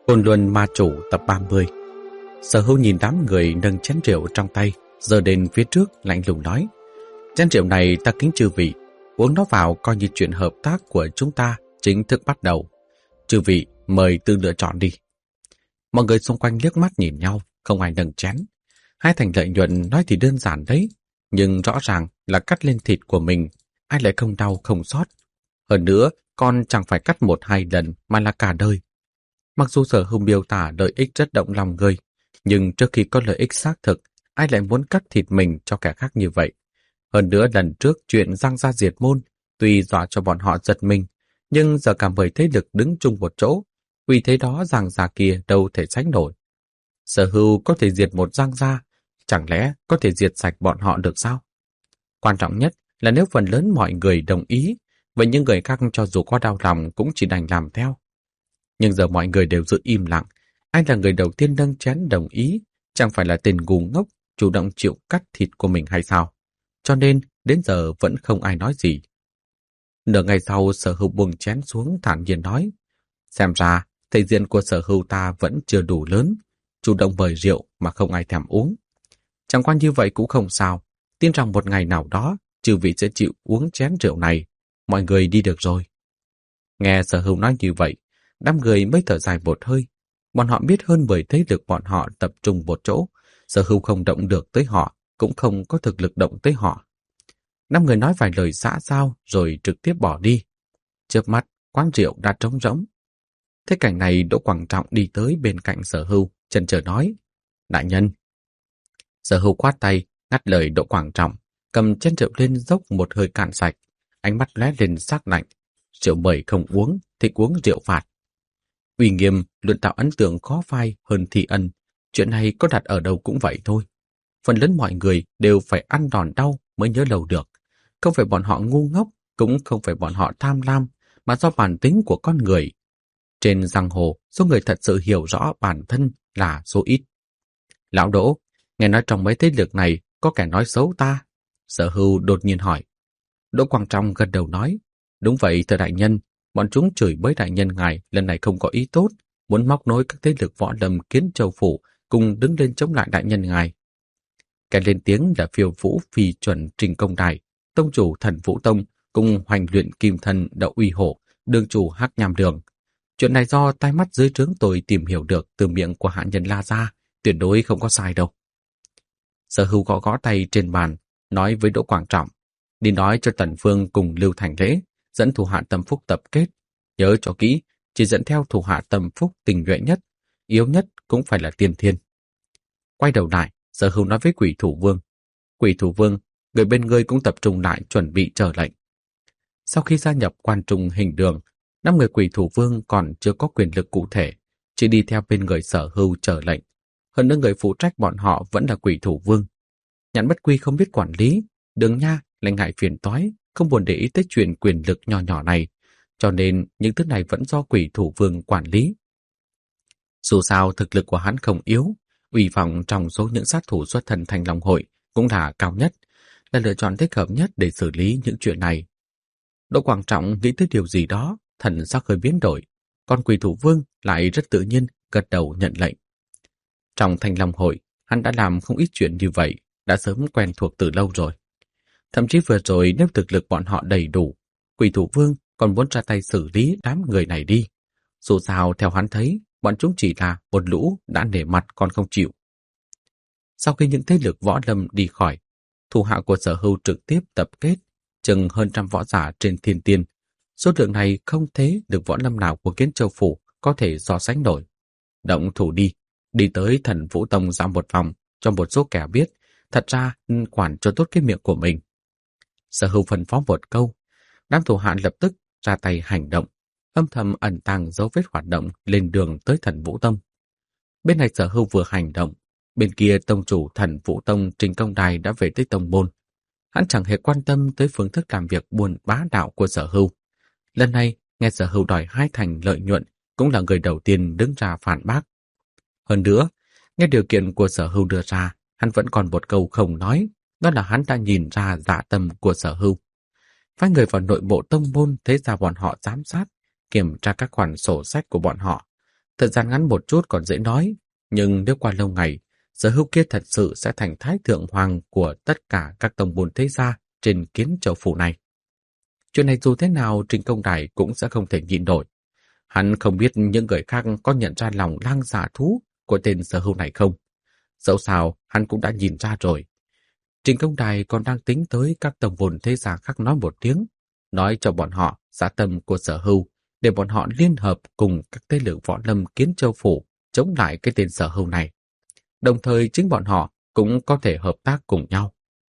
Côn Luân Ma Chủ tập 30. Sở Hưu nhìn đám người nâng chén rượu trong tay, giơ đến phía trước lạnh lùng nói: chén rượu này ta kính chư vị, uống nó vào coi như chuyện hợp tác của chúng ta chính thức bắt đầu. Chư vị mời tự lựa chọn đi. Mọi người xung quanh liếc mắt nhìn nhau, không ai nâng chén. Hai thành lợi nhuận nói thì đơn giản đấy, nhưng rõ ràng là cắt lên thịt của mình, ai lại không đau không xót. Hơn nữa, con chẳng phải cắt 1-2 lần mà là cả đời. Mặc dù Sở Hưu miêu tả lợi ích rất động lòng người, nhưng trước khi có lợi ích xác thực, ai lại muốn cắt thịt mình cho kẻ khác như vậy? Hơn nữa lần trước chuyện Giang gia diệt môn, tuy dọa cho bọn họ giật mình, nhưng giờ cả 10 thế lực đứng chung một chỗ, vì thế đó Giang gia kia đâu thể sánh nổi. Sở Hưu có thể diệt một Giang gia, chẳng lẽ có thể diệt sạch bọn họ được sao? Quan trọng nhất là nếu phần lớn mọi người đồng ý, vậy những người khác cho dù có đau lòng cũng chỉ đành làm theo. Nhưng giờ mọi người đều giữ im lặng, ai là người đầu tiên nâng chén đồng ý, chẳng phải là tên ngu ngốc chủ động chịu cắt thịt của mình hay sao? Cho nên đến giờ vẫn không ai nói gì. Nửa ngày sau, Sở Hưu buông chén xuống thản nhiên nói: xem ra thể diện của Sở Hưu ta vẫn chưa đủ lớn, chủ động mời rượu mà không ai thèm uống. Chẳng qua như vậy cũng không sao, tin rằng một ngày nào đó chư vị sẽ chịu uống chén rượu này, mọi người đi được rồi. Nghe Sở Hưu nói như vậy, đám người mới thở dài một hơi. Bọn họ biết hơn 10 thế lực bọn họ tập trung một chỗ, Sở Hưu không động được tới họ, cũng không có thực lực động tới họ. 5 người nói vài lời xã giao rồi trực tiếp bỏ đi. Chớp mắt, quán rượu đã trống rỗng. Thế cảnh này, Đỗ Quảng Trọng đi tới bên cạnh Sở Hưu, chần chờ nói: đại nhân. Sở Hưu quát tay, ngắt lời Đỗ Quảng Trọng, cầm chén rượu lên dốc một hơi cạn sạch, ánh mắt lóe lên sắc lạnh: rượu mời không uống, thì uống rượu phạt. Uy nghiêm luôn tạo ấn tượng khó phai hơn thi ân, chuyện này có đặt ở đâu cũng vậy thôi. Phần lớn mọi người đều phải ăn đòn đau mới nhớ lâu được. Không phải bọn họ ngu ngốc, cũng không phải bọn họ tham lam, mà do bản tính của con người. Trên giang hồ, số người thật sự hiểu rõ bản thân là số ít. Lão Đỗ, nghe nói trong mấy thế lực này có kẻ nói xấu ta. Sở Hưu đột nhiên hỏi. Đỗ Quang Trọng gật đầu nói: đúng vậy thưa đại nhân, bọn chúng chửi bới đại nhân ngài lần này không có ý tốt, muốn móc nối các thế lực võ lâm Kiến Châu phủ cùng đứng lên chống lại đại nhân ngài. Kẻ lên tiếng là Phiêu Vũ Phi Chuẩn Trình Công Đài, tông chủ Thần Vũ Tông cùng Hoành Luyện Kim Thân Đậu Uy Hổ, đường chủ Hắc Nham Đường. Chuyện này do tai mắt dưới trướng tôi tìm hiểu được từ miệng của hạ nhân La Gia, tuyệt đối không có sai đâu. Sở Hưu gõ gõ tay trên bàn, nói với Đỗ Quảng Trọng: đi nói cho Tần Phương cùng Lưu Thành Lễ dẫn thủ hạ Tâm Phúc tập kết. Nhớ cho kỹ, chỉ dẫn theo thủ hạ Tâm Phúc tình nhuệ nhất, yếu nhất cũng phải là tiên thiên. Quay đầu lại, Sở Hưu nói với Quỷ Thủ Vương: Quỷ Thủ Vương, người bên ngươi cũng tập trung lại chuẩn bị chờ lệnh. Sau khi gia nhập Quan Trung Hình Đường, 5 người Quỷ Thủ Vương còn chưa có quyền lực cụ thể, chỉ đi theo bên người Sở Hưu chờ lệnh. Hơn nữa người phụ trách bọn họ vẫn là Quỷ Thủ Vương. Nhãn Bất Quy không biết quản lý, Đường Nha lại ngại phiền toái, không buồn để ý tới chuyện quyền lực nhỏ nhỏ này, cho nên những thứ này vẫn do Quỷ Thủ Vương quản lý. Dù sao thực lực của hắn không yếu, uy vọng trong số những sát thủ xuất thân Thanh Long Hội cũng là cao nhất, là lựa chọn thích hợp nhất để xử lý những chuyện này. Đỗ Quảng Trọng nghĩ tới điều gì đó, thần sắc hơi biến đổi, còn Quỷ Thủ Vương lại rất tự nhiên gật đầu nhận lệnh. Trong Thanh Long Hội, hắn đã làm không ít chuyện như vậy, đã sớm quen thuộc từ lâu rồi. Thậm chí vừa rồi nếu thực lực bọn họ đầy đủ, Quỷ Thủ Vương còn muốn ra tay xử lý đám người này đi. Dù sao theo hắn thấy, bọn chúng chỉ là một lũ đã nể mặt còn không chịu. Sau khi những thế lực võ lâm đi khỏi, thủ hạ của Sở Hưu trực tiếp tập kết chừng hơn 100 võ giả trên thiên tiên. Số lượng này không thế được võ lâm nào của Kiến Châu phủ có thể so sánh nổi. Động thủ đi tới Thần Vũ Tông dạo một vòng, cho một số kẻ biết thật ra quản cho tốt cái miệng của mình. Sở Hưu phân phó một câu, đám thủ hạ lập tức ra tay hành động, âm thầm ẩn tàng dấu vết hoạt động lên đường tới Thần Vũ Tông. Bên này Sở Hưu vừa hành động, bên kia tông chủ Thần Vũ Tông Trình Công Đài đã về tới tông môn. Hắn chẳng hề quan tâm tới phương thức làm việc buôn bá đạo của Sở Hưu. Lần này nghe Sở Hưu đòi 2 thành lợi nhuận, cũng là người đầu tiên đứng ra phản bác. Hơn nữa, nghe điều kiện của Sở Hưu đưa ra, hắn vẫn còn một câu không nói, đó là hắn đã nhìn ra dạ tâm của Sở Hưu. Phái người vào nội bộ tông môn, thế ra bọn họ giám sát, kiểm tra các khoản sổ sách của bọn họ. Thời gian ngắn một chút còn dễ nói, nhưng nếu qua lâu ngày, Sở Hưu kia thật sự sẽ thành thái thượng hoàng của tất cả các tông môn thế gia trên Kiến Châu phủ này. Chuyện này dù thế nào Trình Công Đài cũng sẽ không thể nhịn nổi. Hắn không biết những người khác có nhận ra lòng lang dạ thú của tên Sở Hưu này không. Dẫu sao, hắn cũng đã nhìn ra rồi. Trình Công Đài còn đang tính tới các tông môn thế gia khác nói một tiếng, nói cho bọn họ dạ tâm của Sở Hưu, để bọn họ liên hợp cùng các thế lực võ lâm Kiến Châu phủ chống lại cái tên Sở Hưu này. Đồng thời chính bọn họ cũng có thể hợp tác cùng nhau.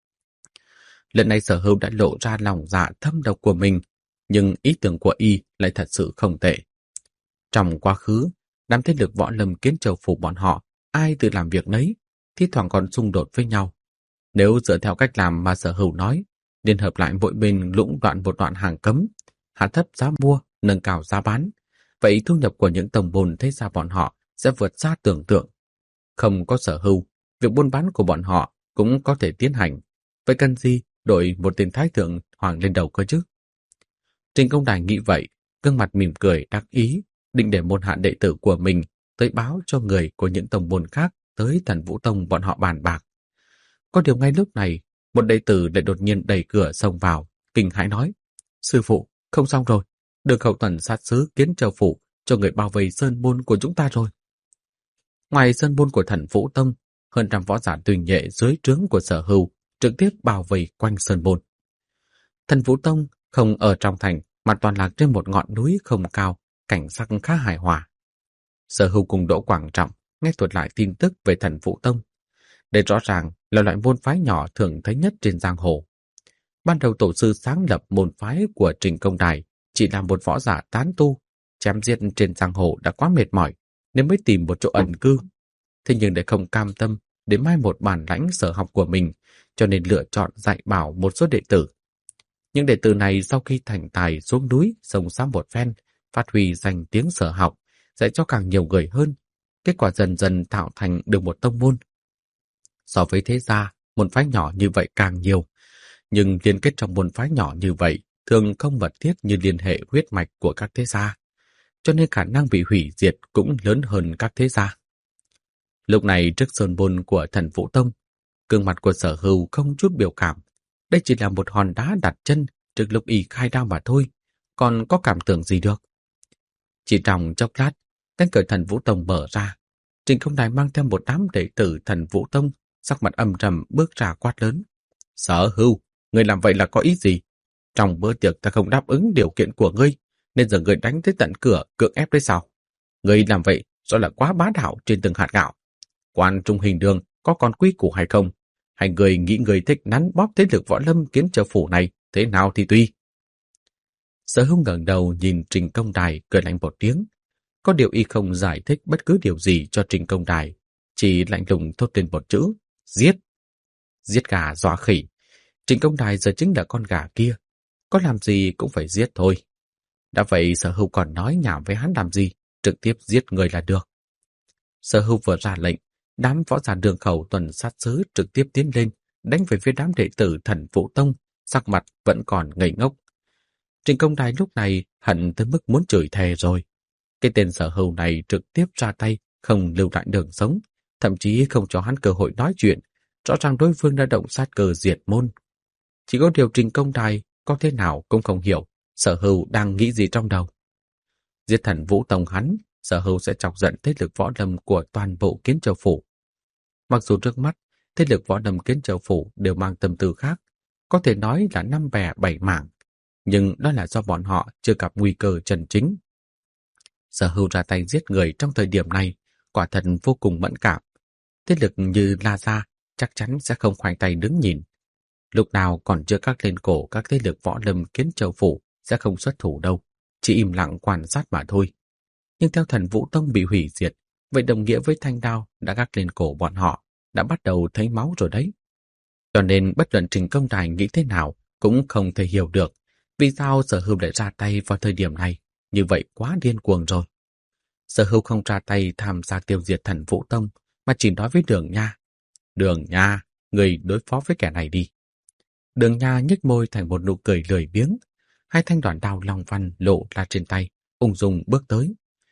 Lần này Sở Hưu đã lộ ra lòng dạ thâm độc của mình, nhưng ý tưởng của y lại thật sự không tệ. Trong quá khứ, đám thế lực võ lâm Kiến Châu phủ bọn họ, ai tự làm việc nấy, thi thoảng còn xung đột với nhau. Nếu dựa theo cách làm mà Sở Hưu nói, liên hợp lại mỗi bên lũng đoạn một đoạn hàng cấm, hạ thấp giá mua, nâng cao giá bán, vậy thu nhập của những tông môn thế gia bọn họ sẽ vượt xa tưởng tượng. Không có Sở Hưu, việc buôn bán của bọn họ cũng có thể tiến hành. Vậy cần gì đổi một tên thái thượng hoàng lên đầu cơ chứ? Trình Công Đài nghĩ vậy, gương mặt mỉm cười đắc ý, định để môn hạ đệ tử của mình tới báo cho người của những tông môn khác tới Thần Vũ Tông bọn họ bàn bạc. Có điều ngay lúc này, một đệ tử lại đột nhiên đẩy cửa xông vào, kinh hãi nói: "Sư phụ, không xong rồi, Đường Khẩu Tuần sát sứ Kiến Châu phủ cho người bao vây sơn môn của chúng ta rồi." Ngoài sơn môn của Thần Vũ Tông, hơn trăm võ giả tùy nhệ dưới trướng của Sở Hưu trực tiếp bao vây quanh sơn môn. Thần Vũ Tông không ở trong thành mà toàn lạc trên một ngọn núi không cao, cảnh sắc khá hài hòa. Sở Hưu cùng Đỗ Quảng Trọng nghe thuật lại tin tức về Thần Vũ Tông. Đây rõ ràng là loại môn phái nhỏ thường thấy nhất trên giang hồ. Ban đầu tổ sư sáng lập môn phái của Trình Công Đài chỉ là một võ giả tán tu, chém giết trên giang hồ đã quá mệt mỏi nên mới tìm một chỗ ẩn cư. Thế nhưng để không cam tâm để mai một bản lãnh sở học của mình, cho nên lựa chọn dạy bảo một số đệ tử. Những đệ tử này sau khi thành tài xuống núi sông sáo một phen, phát huy danh tiếng sở học, dạy cho càng nhiều người hơn. Kết quả dần dần tạo thành được một tông môn. So với thế gia, môn phái nhỏ như vậy càng nhiều, nhưng liên kết trong môn phái nhỏ như vậy thường không mật thiết như liên hệ huyết mạch của các thế gia, cho nên khả năng bị hủy diệt cũng lớn hơn các thế gia. Lúc này trước sơn môn của Thần Vũ Tông, gương mặt của Sở Hưu không chút biểu cảm. Đây chỉ là một hòn đá đặt chân trước lúc y khai đao mà thôi, còn có cảm tưởng gì được. Chỉ trong chốc lát, cánh cửa Thần Vũ Tông mở ra. Trình Công Đài mang theo một đám đệ tử Thần Vũ Tông, sắc mặt âm trầm bước ra quát lớn: "Sở Hưu, ngươi làm vậy là có ý gì? Trong bữa tiệc ta không đáp ứng điều kiện của ngươi, nên giờ ngươi đánh tới tận cửa cưỡng ép đấy sao? Ngươi làm vậy do là quá bá đạo trên từng hạt gạo. Quan Trung Hình Đường có còn quy củ hay không? Hay người nghĩ người thích nắn bóp thế lực võ lâm Kiến Châu phủ này thế nào thì tùy." Sở Hưu ngẩng đầu nhìn Trình Công Đài cười lạnh một tiếng. Có điều y không giải thích bất cứ điều gì cho Trình Công Đài, chỉ lạnh lùng thốt lên một chữ: giết. Giết gà dọa khỉ. Trình Công Đài giờ chính là con gà kia, có làm gì cũng phải giết thôi. Đã vậy Sở Hưu còn nói nhảm với hắn làm gì, trực tiếp giết người là được. Sở Hưu vừa ra lệnh, đám võ giả Đường Khẩu Tuần sát sứ trực tiếp tiến lên, đánh về phía đám đệ tử Thần Vũ Tông, sắc mặt vẫn còn ngây ngốc. Trình Công Đài lúc này hận tới mức muốn chửi thề rồi. Cái tên Sở Hưu này trực tiếp ra tay, không lưu lại đường sống, thậm chí không cho hắn cơ hội nói chuyện, rõ ràng đối phương đã động sát cơ diệt môn. Chỉ có điều Trình Công Đài có thế nào cũng không hiểu Sở Hưu đang nghĩ gì trong đầu. Giết Thần Vũ Tông hắn, Sở Hưu sẽ chọc giận thế lực võ lâm của toàn bộ Kiến Châu phủ. Mặc dù trước mắt thế lực võ lâm Kiến Châu phủ đều mang tâm tư khác, có thể nói là năm bè bảy mảng, nhưng đó là do bọn họ chưa gặp nguy cơ chân chính. Sở Hưu ra tay giết người trong thời điểm này quả thật vô cùng mẫn cảm. Thế lực như La Gia chắc chắn sẽ không khoanh tay đứng nhìn. Lúc nào còn chưa các lên cổ các thế lực võ lâm Kiến Châu phủ sẽ không xuất thủ đâu, chỉ im lặng quan sát mà thôi. Nhưng theo Thần Vũ Tông bị hủy diệt, vậy đồng nghĩa với thanh đao đã gác lên cổ bọn họ đã bắt đầu thấy máu rồi đấy. Cho nên bất luận Trình Công Đài nghĩ thế nào cũng không thể hiểu được vì sao Sở Hưu lại ra tay vào thời điểm này, như vậy quá điên cuồng rồi. Sở Hưu không ra tay tham gia tiêu diệt Thần Vũ Tông, mà chỉ nói với Đường Nha: "Đường Nha, người đối phó với kẻ này đi." Đường Nha nhếch môi thành một nụ cười lười biếng, hai thanh đoạn đao long văn lộ ra trên tay, ung dung bước tới.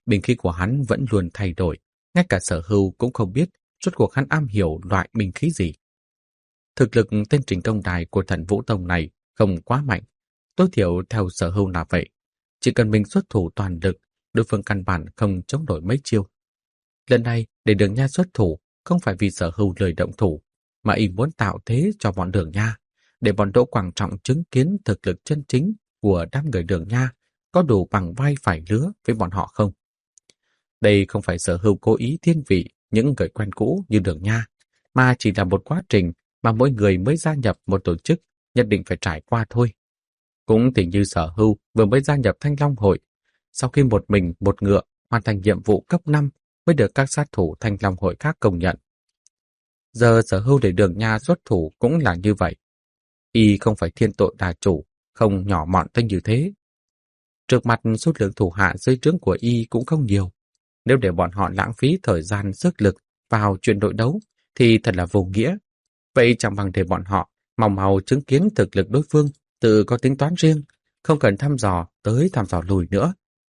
Binh khí của hắn vẫn luôn thay đổi, ngay cả Sở Hưu cũng không biết rốt cuộc hắn am hiểu loại binh khí gì. Thực lực tên Trình Công Đài của Thần Vũ Tông này không quá mạnh, tối thiểu theo Sở Hưu là vậy. Chỉ cần mình xuất thủ toàn lực, đối phương căn bản không chống nổi mấy chiêu. Lần này để Đường Nha xuất thủ không phải vì Sở Hưu lười động thủ, mà y muốn tạo thế cho bọn Đường Nha, để bọn Đỗ Quảng Trọng chứng kiến thực lực chân chính của đám người Đường Nha có đủ bằng vai phải lứa với bọn họ không. Đây không phải Sở Hưu cố ý thiên vị những người quen cũ như Đường Nha, mà chỉ là một quá trình mà mỗi người mới gia nhập một tổ chức nhất định phải trải qua thôi. Cũng tỉ như Sở Hưu vừa mới gia nhập Thanh Long Hội, sau khi một mình một ngựa hoàn thành nhiệm vụ cấp 5 mới được các sát thủ Thanh Long Hội khác công nhận. Giờ Sở Hưu để Đường Nha xuất thủ cũng là như vậy. Y không phải thiên tội đà chủ, không nhỏ mọn tới như thế. Trước mặt số lượng thủ hạ dưới trướng của Y cũng không nhiều. Nếu để bọn họ lãng phí thời gian sức lực vào chuyện đội đấu thì thật là vô nghĩa. Vậy chẳng bằng để bọn họ mau mau chứng kiến thực lực đối phương, tự có tính toán riêng, không cần thăm dò tới thăm dò lùi nữa.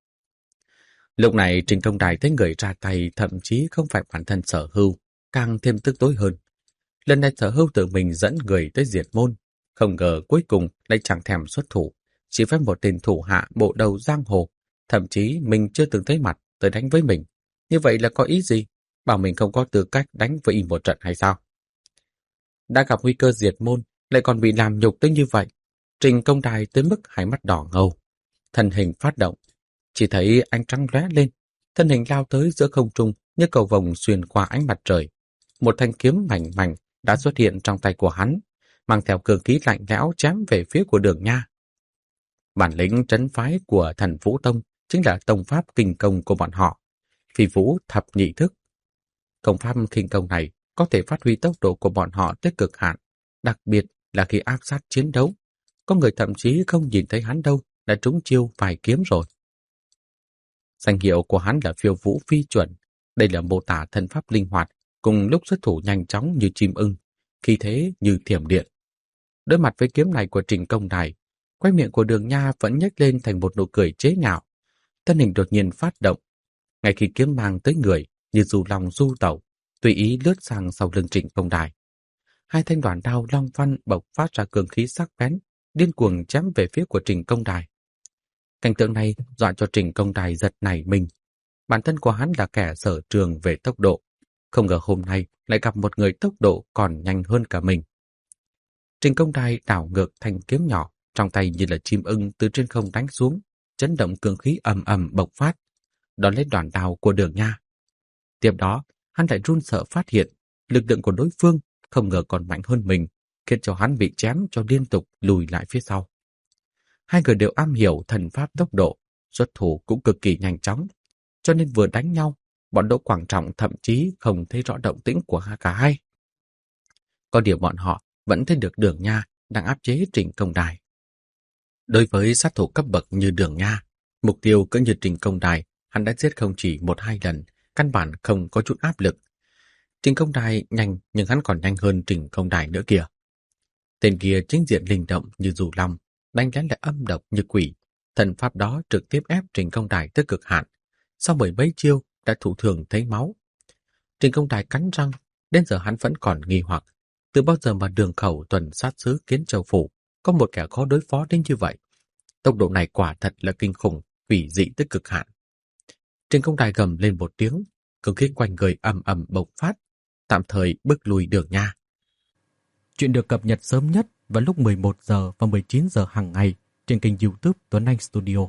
Lúc này Trình Công Đài thấy người ra tay thậm chí không phải bản thân Sở Hưu, càng thêm tức tối hơn. Lần này Sở Hưu tự mình dẫn người tới diệt môn, không ngờ cuối cùng lại chẳng thèm xuất thủ, chỉ phép một tên thủ hạ bộ đầu giang hồ, thậm chí mình chưa từng thấy mặt tới đánh với mình. Như vậy là có ý gì? Bảo mình không có tư cách đánh với y một trận hay sao? Đã gặp nguy cơ diệt môn, lại còn bị làm nhục tới như vậy. Trình Công Đài tới mức hai mắt đỏ ngầu. Thân hình phát động, chỉ thấy ánh trăng lóe lên, thân hình lao tới giữa không trung như cầu vồng xuyên qua ánh mặt trời. Một thanh kiếm mảnh mảnh đã xuất hiện trong tay của hắn, mang theo cương khí lạnh lẽo chém về phía của Đường Nha. Bản lĩnh trấn phái của Thần Vũ Tông chính là tông pháp kinh công của bọn họ, Phi Vũ thập nhị thức. Công pháp kinh công này có thể phát huy tốc độ của bọn họ tới cực hạn, đặc biệt là khi áp sát chiến đấu. Có người thậm chí không nhìn thấy hắn đâu đã trúng chiêu vài kiếm rồi. Danh hiệu của hắn là Phiêu Vũ Phi Chuẩn. Đây là mô tả thân pháp linh hoạt, cùng lúc xuất thủ nhanh chóng như chim ưng, khí thế như thiểm điện. Đối mặt với kiếm này của Trình Công Đài, quay miệng của Đường Nha vẫn nhếch lên thành một nụ cười chế nhạo. Thân hình đột nhiên phát động, ngay khi kiếm mang tới người như du long du tẩu, tùy ý lướt sang sau lưng Trình Công Đài. Hai thanh đoàn đao long văn bộc phát ra cường khí sắc bén, điên cuồng chém về phía của Trình Công Đài. Cảnh tượng này dọa cho Trình Công Đài giật nảy mình. Bản thân của hắn là kẻ sở trường về tốc độ, không ngờ hôm nay lại gặp một người tốc độ còn nhanh hơn cả mình. Trình Công Đài đảo ngược thanh kiếm nhỏ, trong tay như là chim ưng từ trên không đánh xuống, chấn động cường khí ầm ầm bộc phát, đón lấy đoàn đao của Đường Nha. Tiếp đó, hắn lại run sợ phát hiện lực lượng của đối phương không ngờ còn mạnh hơn mình, khiến cho hắn bị chém cho liên tục lùi lại phía sau. Hai người đều am hiểu thần pháp tốc độ, xuất thủ cũng cực kỳ nhanh chóng, cho nên vừa đánh nhau, bọn Đỗ Quảng Trọng thậm chí không thấy rõ động tĩnh của cả hai. Có điều bọn họ vẫn thấy được Đường Nha đang áp chế Trình Công Đài. Đối với sát thủ cấp bậc như Đường Nha, mục tiêu cỡ như Trình Công Đài, hắn đã giết không chỉ một hai lần, căn bản không có chút áp lực. Trình Công Đài nhanh nhưng hắn còn nhanh hơn Trình Công Đài nữa kìa. Tên kia chính diện linh động như dù long, đánh lén lại âm độc như quỷ. Thần pháp đó trực tiếp ép Trình Công Đài tới cực hạn. Sau bởi mấy chiêu đã thụ thường thấy máu. Trình Công Đài cắn răng, đến giờ hắn vẫn còn nghi hoặc. Từ bao giờ mà đường khẩu tuần sát xứ Kiến Châu Phủ có một kẻ khó đối phó đến như vậy? Tốc độ này quả thật là kinh khủng, quỷ dị tới cực hạn. Trình Công Đài gầm lên một tiếng, cường khí quanh người ầm ầm bộc phát, tạm thời bước lùi Đường Nha. Chuyện được cập nhật sớm nhất vào lúc 11 giờ và 19 giờ hàng ngày trên kênh YouTube Tuấn Anh Studio.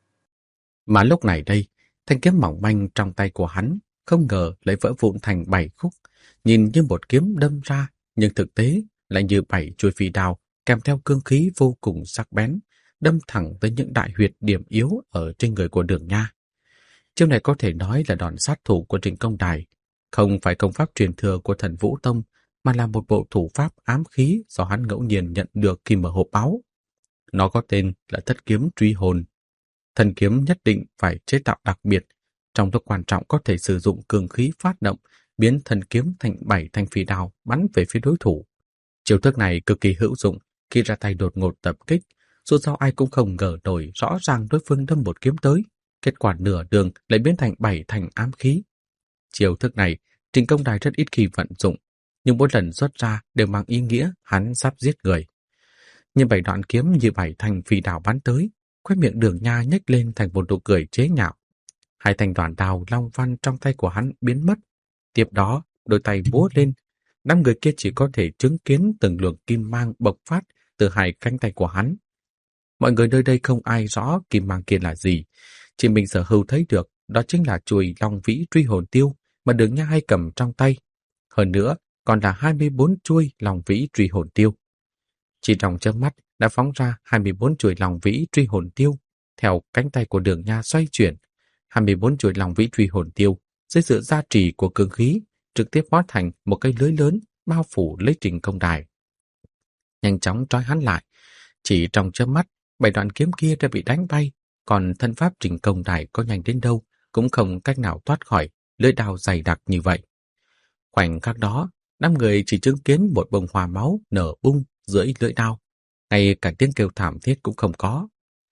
Mà lúc này đây, thanh kiếm mỏng manh trong tay của hắn không ngờ lại vỡ vụn thành 7 khúc, nhìn như một kiếm đâm ra, nhưng thực tế lại như 7 chuôi phi đao kèm theo cương khí vô cùng sắc bén, đâm thẳng tới những đại huyệt điểm yếu ở trên người của Đường Nha. Chiêu này có thể nói là đòn sát thủ của Trình Công Đài, không phải công pháp truyền thừa của Thần Vũ Tông, mà là một bộ thủ pháp ám khí do hắn ngẫu nhiên nhận được khi mở hộp báu. Nó có tên là Thất Kiếm Truy Hồn. Thần kiếm nhất định phải chế tạo đặc biệt, trong lúc quan trọng có thể sử dụng cường khí phát động, biến thần kiếm thành 7 thanh phi đao bắn về phía đối thủ. Chiêu thức này cực kỳ hữu dụng khi ra tay đột ngột tập kích, dù sao ai cũng không ngờ nổi rõ ràng đối phương đâm một kiếm tới, Kết quả nửa đường lại biến thành 7 thành ám khí. Chiêu thức này, Trình Công Đài rất ít khi vận dụng, nhưng mỗi lần xuất ra đều mang ý nghĩa hắn sắp giết người. Nhưng 7 đoạn kiếm như 7 thành phi đao bắn tới, khóe miệng Đường Nha nhếch lên thành một nụ cười chế nhạo. 2 thanh đoàn đao long văn trong tay của hắn biến mất. Tiếp đó, đôi tay múa lên, đám người kia chỉ có thể chứng kiến từng luồng kim mang bộc phát từ 2 cánh tay của hắn. Mọi người nơi đây không ai rõ kim mang kia là gì, chỉ mình Sở Hưu thấy được đó chính là chuôi Long Vĩ Truy Hồn Tiêu mà Đường Nha hay cầm trong tay. Hơn nữa, còn là 24 chuôi Long Vĩ Truy Hồn Tiêu. Chỉ trong chớp mắt đã phóng ra 24 chuôi Long Vĩ Truy Hồn Tiêu, theo cánh tay của Đường Nha xoay chuyển. 24 chuôi Long Vĩ Truy Hồn Tiêu dưới sự gia trì của cương khí trực tiếp hóa thành một cây lưới lớn bao phủ lấy Trình Công Đài. Nhanh chóng trói hắn lại. Chỉ trong chớp mắt, 7 đoạn kiếm kia đã bị đánh bay, còn thân pháp Trình Công Đài có nhanh đến đâu cũng không cách nào thoát khỏi lưỡi đao dày đặc như vậy. Khoảnh khắc đó, 5 người chỉ chứng kiến một bông hoa máu nở bung dưới lưỡi đao, ngay cả tiếng kêu thảm thiết cũng không có.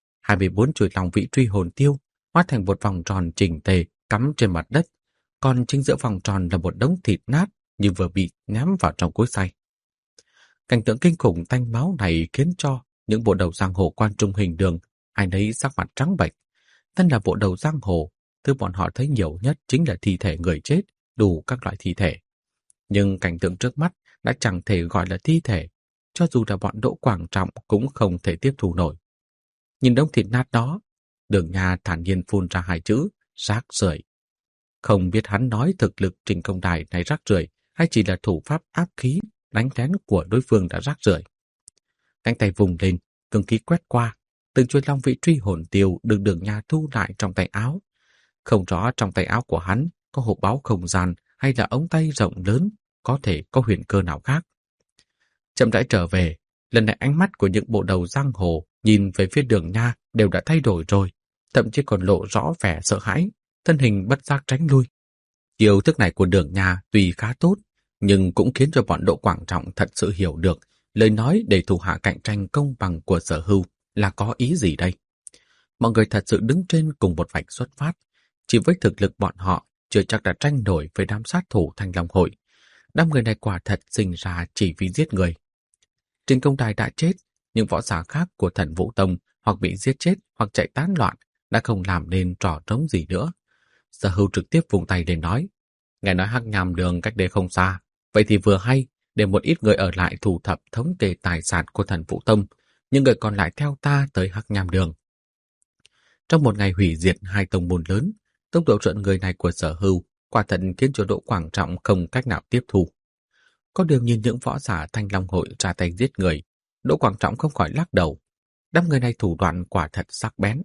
24 chuôi Long Vĩ Truy Hồn Tiêu hóa thành một vòng tròn chỉnh tề cắm trên mặt đất, còn chính giữa vòng tròn là một đống thịt nát như vừa bị ném vào trong cối xay. Cảnh tượng kinh khủng tanh máu này khiến cho những bộ đầu giang hồ quan trung hình Đường ai nấy sắc mặt trắng bệch. Thân là bộ đầu giang hồ, thứ bọn họ thấy nhiều nhất chính là thi thể người chết, đủ các loại thi thể. Nhưng cảnh tượng trước mắt đã chẳng thể gọi là thi thể, cho dù là bọn Đỗ Quảng Trọng cũng không thể tiếp thu nổi. Nhìn đống thịt nát đó, Đường Nha thản nhiên phun ra 2 chữ rác rưởi. Không biết hắn nói thực lực Trình Công Đài này rác rưởi hay chỉ là thủ pháp áp khí đánh lén của đối phương đã rác rưởi. Cánh tay vùng lên, cương khí quét qua, từng chuôi Long Vĩ Truy Hồn Tiêu được Đường Nha thu lại trong tay áo. Không rõ trong tay áo của hắn có hộp báu không gian hay là ống tay rộng lớn, có thể có huyền cơ nào khác. Chậm rãi trở về, lần này ánh mắt của những bộ đầu giang hồ nhìn về phía Đường Nha đều đã thay đổi rồi, thậm chí còn lộ rõ vẻ sợ hãi, thân hình bất giác tránh lui. Chiêu thức này của Đường Nha tuy khá tốt, nhưng cũng khiến cho bọn Đỗ Quảng Trọng thật sự hiểu được lời nói để thủ hạ cạnh tranh công bằng của Sở Hưu là có ý gì đây. Mọi người thật sự đứng trên cùng một vạch xuất phát, chỉ với thực lực bọn họ chưa chắc đã tranh nổi với đám sát thủ Thanh Long Hội. Đám người này quả thật sinh ra chỉ vì giết người. Trình Công Đài đã chết, những võ giả khác của Thần Vũ Tông hoặc bị giết chết hoặc chạy tán loạn đã không làm nên trò trống gì nữa. Sở Hưu trực tiếp vùng tay lên nói, nghe nói Hắc Nham Đường cách đây không xa, vậy thì vừa hay để một ít người ở lại thu thập thống kê tài sản của Thần Vũ Tông, những người còn lại theo ta tới Hắc Nham Đường. Trong một ngày hủy diệt 2 tông môn lớn, tốc độ trộn người này của Sở Hưu quả thật khiến cho Đỗ Quảng Trọng không cách nào tiếp thu. Có điều nhìn những võ giả Thanh Long Hội ra tay giết người, Đỗ Quảng Trọng không khỏi lắc đầu. Đám người này thủ đoạn quả thật sắc bén.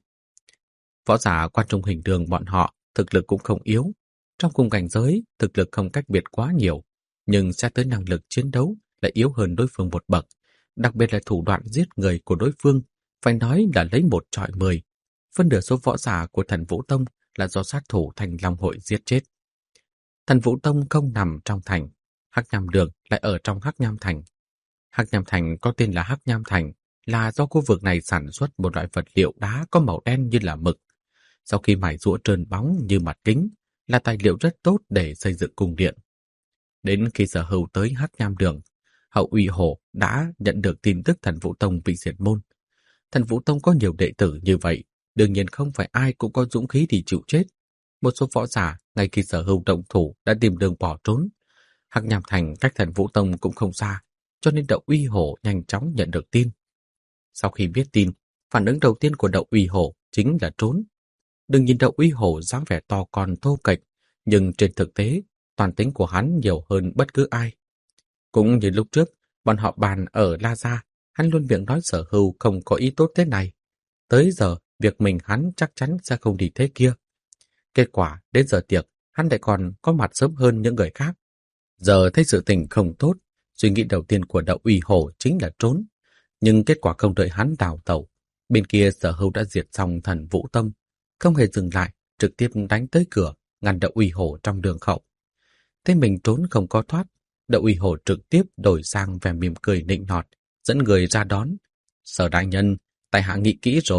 Võ giả quan trung hình Đường bọn họ thực lực cũng không yếu. Trong cùng cảnh giới, thực lực không cách biệt quá nhiều, nhưng xét tới năng lực chiến đấu lại yếu hơn đối phương một bậc. Đặc biệt là thủ đoạn giết người của đối phương, phải nói là lấy 1 chọi 10. Phân nửa số võ giả của Thần Vũ Tông là do sát thủ Thanh Long Hội giết chết. Thần Vũ Tông không nằm trong thành, Hắc Nham Đường lại ở trong Hắc Nham Thành. Hắc Nham Thành có tên là Hắc Nham Thành là do khu vực này sản xuất một loại vật liệu đá có màu đen như là mực. Sau khi mài rũa trơn bóng như mặt kính, là tài liệu rất tốt để xây dựng cung điện. Đến khi Sở Hưu tới Hắc Nham Đường, Hậu Uy Hổ đã nhận được tin tức Thần Vũ Tông bị diệt môn. Thần Vũ Tông có nhiều đệ tử như vậy, đương nhiên không phải ai cũng có dũng khí thì chịu chết. Một số võ giả ngay khi Sở Hưu động thủ đã tìm đường bỏ trốn. Hắc Nham Thành cách Thần Vũ Tông cũng không xa, cho nên Đậu Uy Hổ nhanh chóng nhận được tin. Sau khi biết tin, phản ứng đầu tiên của Đậu Uy Hổ chính là trốn. Đừng nhìn Đậu Uy Hổ dáng vẻ to con thô kệch, nhưng trên thực tế, toàn tính của hắn nhiều hơn bất cứ ai. Cũng như lúc trước, bọn họ bàn ở La Gia, hắn luôn miệng nói Sở Hưu không có ý tốt thế này. Tới giờ, việc mình hắn chắc chắn sẽ không đi thế kia. Kết quả, đến giờ tiệc, hắn lại còn có mặt sớm hơn những người khác. Giờ thấy sự tình không tốt, suy nghĩ đầu tiên của Đậu Uy Hổ chính là trốn. Nhưng kết quả không đợi hắn đào tẩu. Bên kia Sở Hưu đã diệt xong Thần Vũ Tông, không hề dừng lại, trực tiếp đánh tới cửa, ngăn Đậu Uy Hổ trong đường khẩu. Thế mình trốn không có thoát, Đậu Uy Hổ trực tiếp đổi sang vẻ mỉm cười nịnh nọt, dẫn người ra đón. Sở đại nhân, tại hạ nghĩ kỹ rồi,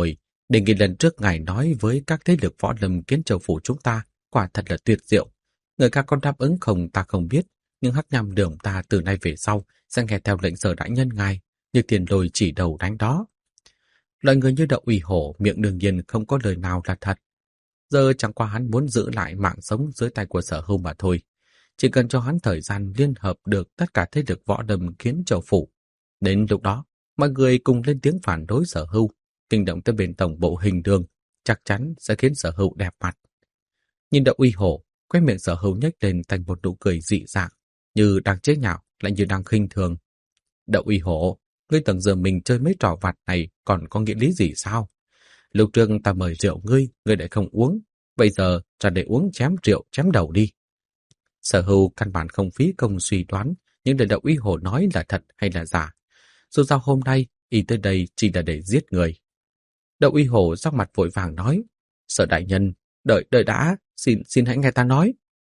Đề nghị lần trước ngài nói với các thế lực võ lâm Kiến Châu phủ chúng ta quả thật là tuyệt diệu. Người ca có đáp ứng không ta không biết, nhưng Hắc Nham Đường ta từ nay về sau sẽ nghe theo lệnh Sở đại nhân ngài, như tiền lôi chỉ đầu đánh đó. Loại người như Đậu Uy Hổ miệng đương nhiên không có lời nào là thật. Giờ chẳng qua hắn muốn giữ lại mạng sống dưới tay của Sở Hưu mà thôi. Chỉ cần cho hắn thời gian liên hợp được tất cả thế lực võ lâm Kiến Châu phủ. Đến lúc đó, mọi người cùng lên tiếng phản đối Sở Hưu, kinh động tới bên tổng bộ Hình Đường, chắc chắn sẽ khiến Sở Hưu đẹp mặt. Nhìn Đậu Uy Hổ, khóe miệng Sở Hưu nhếch lên thành một nụ cười dị dạng, như đang chế nhạo lại như đang khinh thường. Đậu Uy Hổ, ngươi tưởng giờ mình chơi mấy trò vặt này còn có nghĩa lý gì sao? Lúc trước ta mời rượu ngươi lại không uống, bây giờ ra để uống chém rượu chém đầu đi. Sở Hưu căn bản không phí công suy đoán những lời Đậu Uy Hổ nói là thật hay là giả. Dù sao hôm nay y tới đây chỉ là để giết người. Đậu Uy Hổ sắc mặt vội vàng nói: Sở đại nhân, đợi đã, xin hãy nghe ta nói.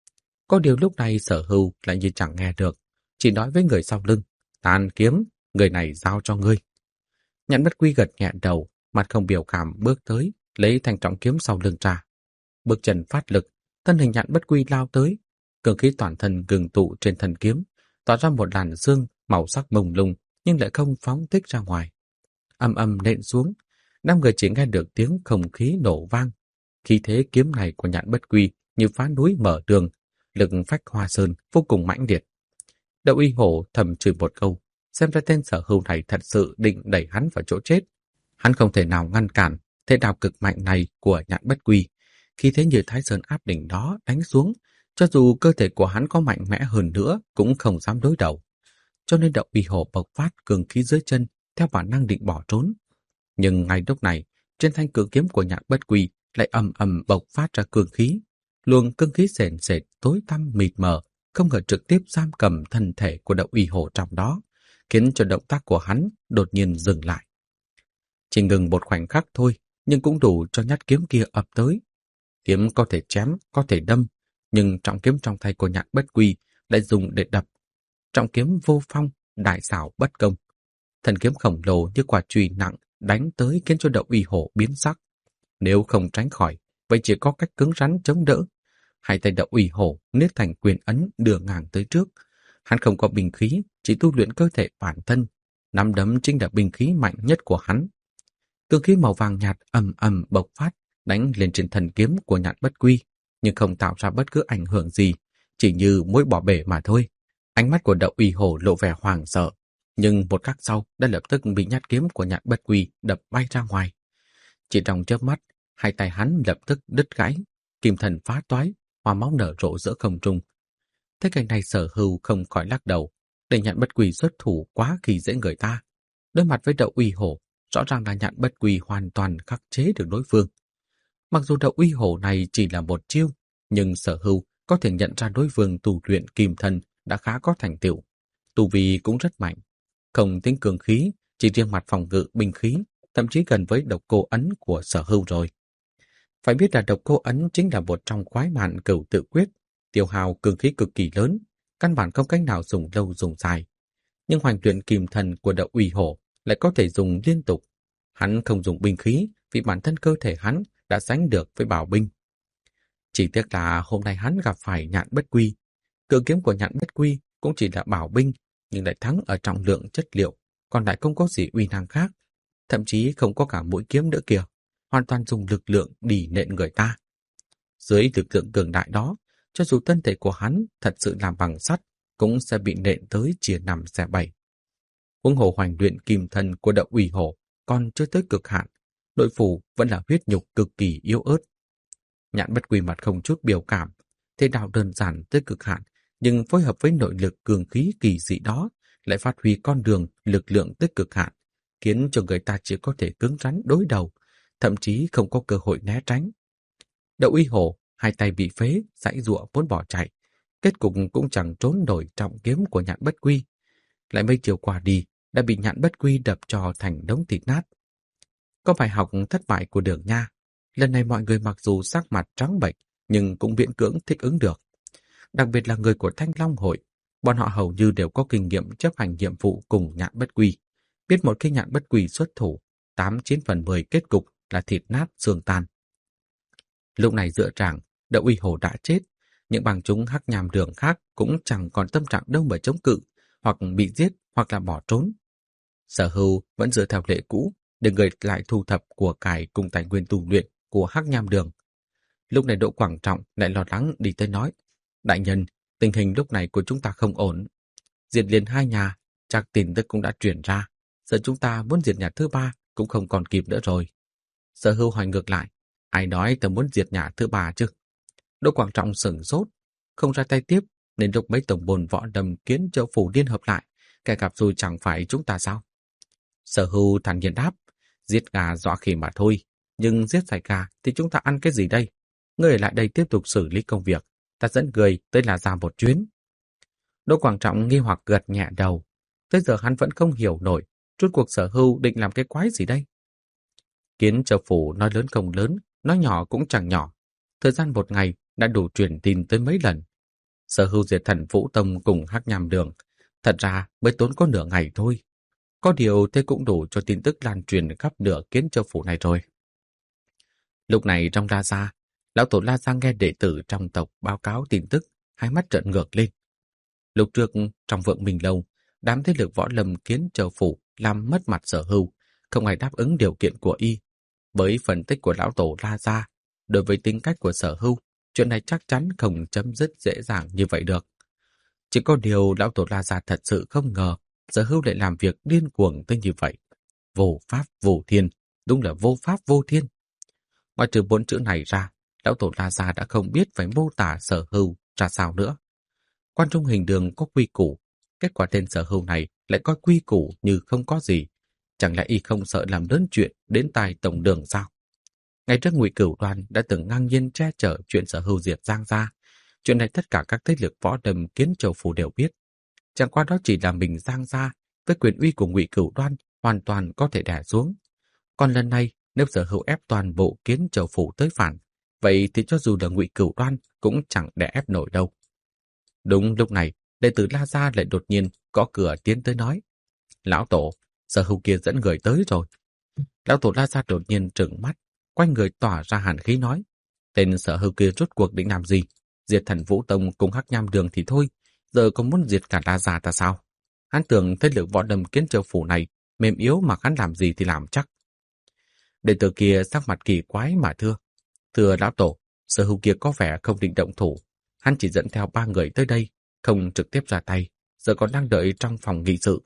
Có điều lúc này Sở Hưu lại như chẳng nghe được, chỉ nói với người sau lưng: Tàn kiếm, người này giao cho ngươi. Nhạn Bất Quy gật nhẹ đầu, mặt không biểu cảm bước tới, lấy thanh trọng kiếm sau lưng ra. Bước chân phát lực, thân hình Nhạn Bất Quy lao tới, cường khí toàn thân ngừng tụ trên thân kiếm, tỏa ra một làn dương màu sắc mông lung nhưng lại không phóng thích ra ngoài. Ầm ầm nện xuống, năm người chỉ nghe được tiếng không khí nổ vang. Khí thế kiếm này của Nhạn Bất Quy như phá núi mở đường, lực phách hoa sơn vô cùng mãnh liệt. Đậu Uy Hổ thầm chửi một câu, xem ra tên Sở Hưu này thật sự định đẩy hắn vào chỗ chết. Hắn không thể nào ngăn cản thế đao cực mạnh này của Nhạn Bất Quy. Khi thế như Thái Sơn áp đỉnh đó đánh xuống, cho dù cơ thể của hắn có mạnh mẽ hơn nữa cũng không dám đối đầu. Cho nên Đậu Uy Hổ bộc phát cường khí dưới chân, theo bản năng định bỏ trốn. Nhưng ngay lúc này, trên thanh cự kiếm của Nhạn Bất Quy lại ầm ầm bộc phát ra cường khí. Luồng cương khí sền sệt tối tăm mịt mờ, không ngờ trực tiếp giam cầm thân thể của Đậu Uy Hổ trong đó, khiến cho động tác của hắn đột nhiên dừng lại. Chỉ ngừng một khoảnh khắc thôi, nhưng cũng đủ cho nhát kiếm kia ập tới. Kiếm có thể chém, có thể đâm, nhưng trọng kiếm trong tay của Nhạn Bất Quy lại dùng để đập. Trọng kiếm vô phong, đại xảo bất công. Thần kiếm khổng lồ như quả chùy nặng đánh tới khiến cho Đậu Uy Hổ biến sắc. Nếu không tránh khỏi, vậy chỉ có cách cứng rắn chống đỡ. Hai tay Đậu Uy Hổ niết thành quyền ấn đưa ngang tới trước. Hắn không có binh khí, chỉ tu luyện cơ thể bản thân. Nắm đấm chính là binh khí mạnh nhất của hắn. Cương khí màu vàng nhạt ầm ầm bộc phát, đánh lên trên thần kiếm của Nhạn Bất Quy, nhưng không tạo ra bất cứ ảnh hưởng gì, chỉ như muối bỏ bể mà thôi. Ánh mắt của Đậu Uy Hổ lộ vẻ hoảng sợ, nhưng một khắc sau đã lập tức bị nhát kiếm của Nhạn Bất Quy đập bay ra ngoài. Chỉ trong chớp mắt, hai tay hắn lập tức đứt gãy, kim thần phá toái, hoa máu nở rộ giữa không trung. Thế cảnh này Sở Hưu không khỏi lắc đầu, để Nhạn Bất Quy xuất thủ quá khi dễ người ta. Đối mặt với Đậu Uy Hổ, rõ ràng là Nhạn Bất Quy hoàn toàn khắc chế được đối phương. Mặc dù Đậu Uy Hổ này chỉ là một chiêu, nhưng Sở Hưu có thể nhận ra đối phương tu luyện kim thần đã khá có thành tựu, tu vi cũng rất mạnh. Không tính cường khí, chỉ riêng mặt phòng ngự binh khí, thậm chí gần với độc cô ấn của Sở Hưu rồi. Phải biết là độc cô ấn chính là một trong khoái mạn cửu tự quyết, tiêu hao cường khí cực kỳ lớn, căn bản không cách nào dùng lâu dùng dài. Nhưng hoành luyện kim thần của Đậu Uy Hổ lại có thể dùng liên tục. Hắn không dùng binh khí vì bản thân cơ thể hắn đã sánh được với bảo binh. Chỉ tiếc là hôm nay hắn gặp phải Nhạn Bất Quy. Cự kiếm của Nhạn Bất Quy cũng chỉ là bảo binh, nhưng lại thắng ở trọng lượng chất liệu, còn lại không có gì uy năng khác. Thậm chí không có cả mũi kiếm nữa kìa, hoàn toàn dùng lực lượng đỉ nện người ta. Dưới lực lượng cường đại đó, cho dù thân thể của hắn thật sự làm bằng sắt, cũng sẽ bị nện tới chia năm xẻ bảy. Huống hồ hoành luyện kim thần của Đậu Uy Hổ còn chưa tới cực hạn, nội phủ vẫn là huyết nhục cực kỳ yếu ớt. Nhạn Bất Quy mặt không chút biểu cảm, thế đao đơn giản tới cực hạn, nhưng phối hợp với nội lực cường khí kỳ dị đó lại phát huy con đường lực lượng tới cực hạn, khiến cho người ta chỉ có thể cứng rắn đối đầu, thậm chí không có cơ hội né tránh. Đậu Uy Hổ hai tay bị phế, giãy giụa muốn bỏ chạy, kết cục cũng chẳng trốn nổi trọng kiếm của Nhạn Bất Quy. Lại mấy chiều qua đi, đã bị Nhạn Bất Quy đập cho thành đống thịt nát. Có bài học thất bại của Đường Nha, lần này mọi người mặc dù sắc mặt trắng bệch, nhưng cũng miễn cưỡng thích ứng được. Đặc biệt là người của Thanh Long Hội, bọn họ hầu như đều có kinh nghiệm chấp hành nhiệm vụ cùng Nhạn Bất Quy. Biết một khi Nhạn Bất Quy xuất thủ, 8-9 phần 10 kết cục là thịt nát xương tan. Lúc này Dựa Tràng, Đậu Uy Hồ đã chết, những bằng chúng Hắc Nham Đường khác cũng chẳng còn tâm trạng đâu mà chống cự, hoặc bị giết hoặc là bỏ trốn. Sở Hưu vẫn dựa theo lệ cũ để người lại thu thập của cải cùng tài nguyên tu luyện của Hắc Nham Đường. Lúc này Đỗ Quảng Trọng lại lo lắng đi tới nói: đại nhân, tình hình lúc này của chúng ta không ổn. Diệt liền 2 nhà, chắc tin tức cũng đã truyền ra. Giờ chúng ta muốn diệt nhà thứ 3 cũng không còn kịp nữa rồi. Sở Hưu hỏi ngược lại: ai nói tớ muốn diệt nhà thứ 3 chứ? Đỗ Quảng Trọng sửng sốt, không ra tay tiếp, nên lúc mấy tổng bồn Võ Lâm Kiến Châu phủ liên hợp lại, kẻ gặp rồi chẳng phải chúng ta sao? Sở Hưu thản nhiên đáp: giết gà dọa khỉ mà thôi, nhưng giết sải gà thì chúng ta ăn cái gì đây? Ngươi ở lại đây tiếp tục xử lý công việc, ta dẫn người tới La Gia một chuyến. Đỗ Quảng Trọng nghi hoặc gật nhẹ đầu. Tới giờ hắn vẫn không hiểu nổi, rốt cuộc Sở Hưu định làm cái quái gì đây? Kiến Châu phủ nói lớn không lớn, nói nhỏ cũng chẳng nhỏ. Thời gian 1 ngày đã đủ truyền tin tới mấy lần. Sở Hưu diệt Thần Vũ Tông cùng Hắc Nham Đường, thật ra mới tốn có nửa ngày thôi. Có điều thế cũng đủ cho tin tức lan truyền khắp nửa Kiến Châu phủ này rồi. Lúc này trong La Gia, lão tổ La Gia nghe đệ tử trong tộc báo cáo tin tức, hai mắt trợn ngược lên. Lúc trước trong Vượng Minh Lâu, đám thế lực võ lâm Kiến Châu phủ làm mất mặt Sở Hưu, không ai đáp ứng điều kiện của y. Với phân tích của lão tổ La Gia, đối với tính cách của Sở Hưu, chuyện này chắc chắn không chấm dứt dễ dàng như vậy được. Chỉ có điều lão tổ La Gia thật sự không ngờ Sở Hưu lại làm việc điên cuồng tới như vậy. Vô pháp vô thiên, đúng là vô pháp vô thiên. Ngoài trừ 4 chữ này ra, lão tổ La Gia đã không biết phải mô tả Sở Hưu ra sao nữa. Quan Trung Hình Đường có quy củ, kết quả tên Sở Hưu này lại coi quy củ như không có gì. Chẳng lẽ y không sợ làm lớn chuyện đến tai tổng đường sao? Ngày trước Ngụy Cửu Đoan đã từng ngang nhiên che chở chuyện Sở Hưu diệt Giang Gia. Chuyện này tất cả các thế lực võ lâm Kiến Châu phủ đều biết. Chẳng qua đó chỉ là mình Giang Gia với quyền uy của Ngụy Cửu Đoan hoàn toàn có thể đè xuống. Còn lần này nếu Sở Hưu ép toàn bộ Kiến Châu phủ tới phản, vậy thì cho dù là Ngụy Cửu Đoan cũng chẳng đè ép nổi đâu. Đúng lúc này, đệ tử La Gia lại đột nhiên gõ cửa tiến tới nói: lão tổ, Sở Hưu kia dẫn người tới rồi. Lão tổ La Gia đột nhiên trừng mắt, quanh người tỏa ra hàn khí nói: tên Sở Hưu kia rốt cuộc định làm gì? Diệt Thần Vũ Tông cùng Hắc Nham Đường thì thôi, giờ còn muốn diệt cả La Gia ta sao? Hắn tưởng thế lực võ lâm Kiến Châu phủ này mềm yếu mà hắn làm gì thì làm chắc. Đệ tử kia sắc mặt kỳ quái mà thưa lão tổ, Sở Hưu kia có vẻ không định động thủ, hắn chỉ dẫn theo 3 người tới đây, không trực tiếp ra tay, giờ còn đang đợi trong phòng nghị sự.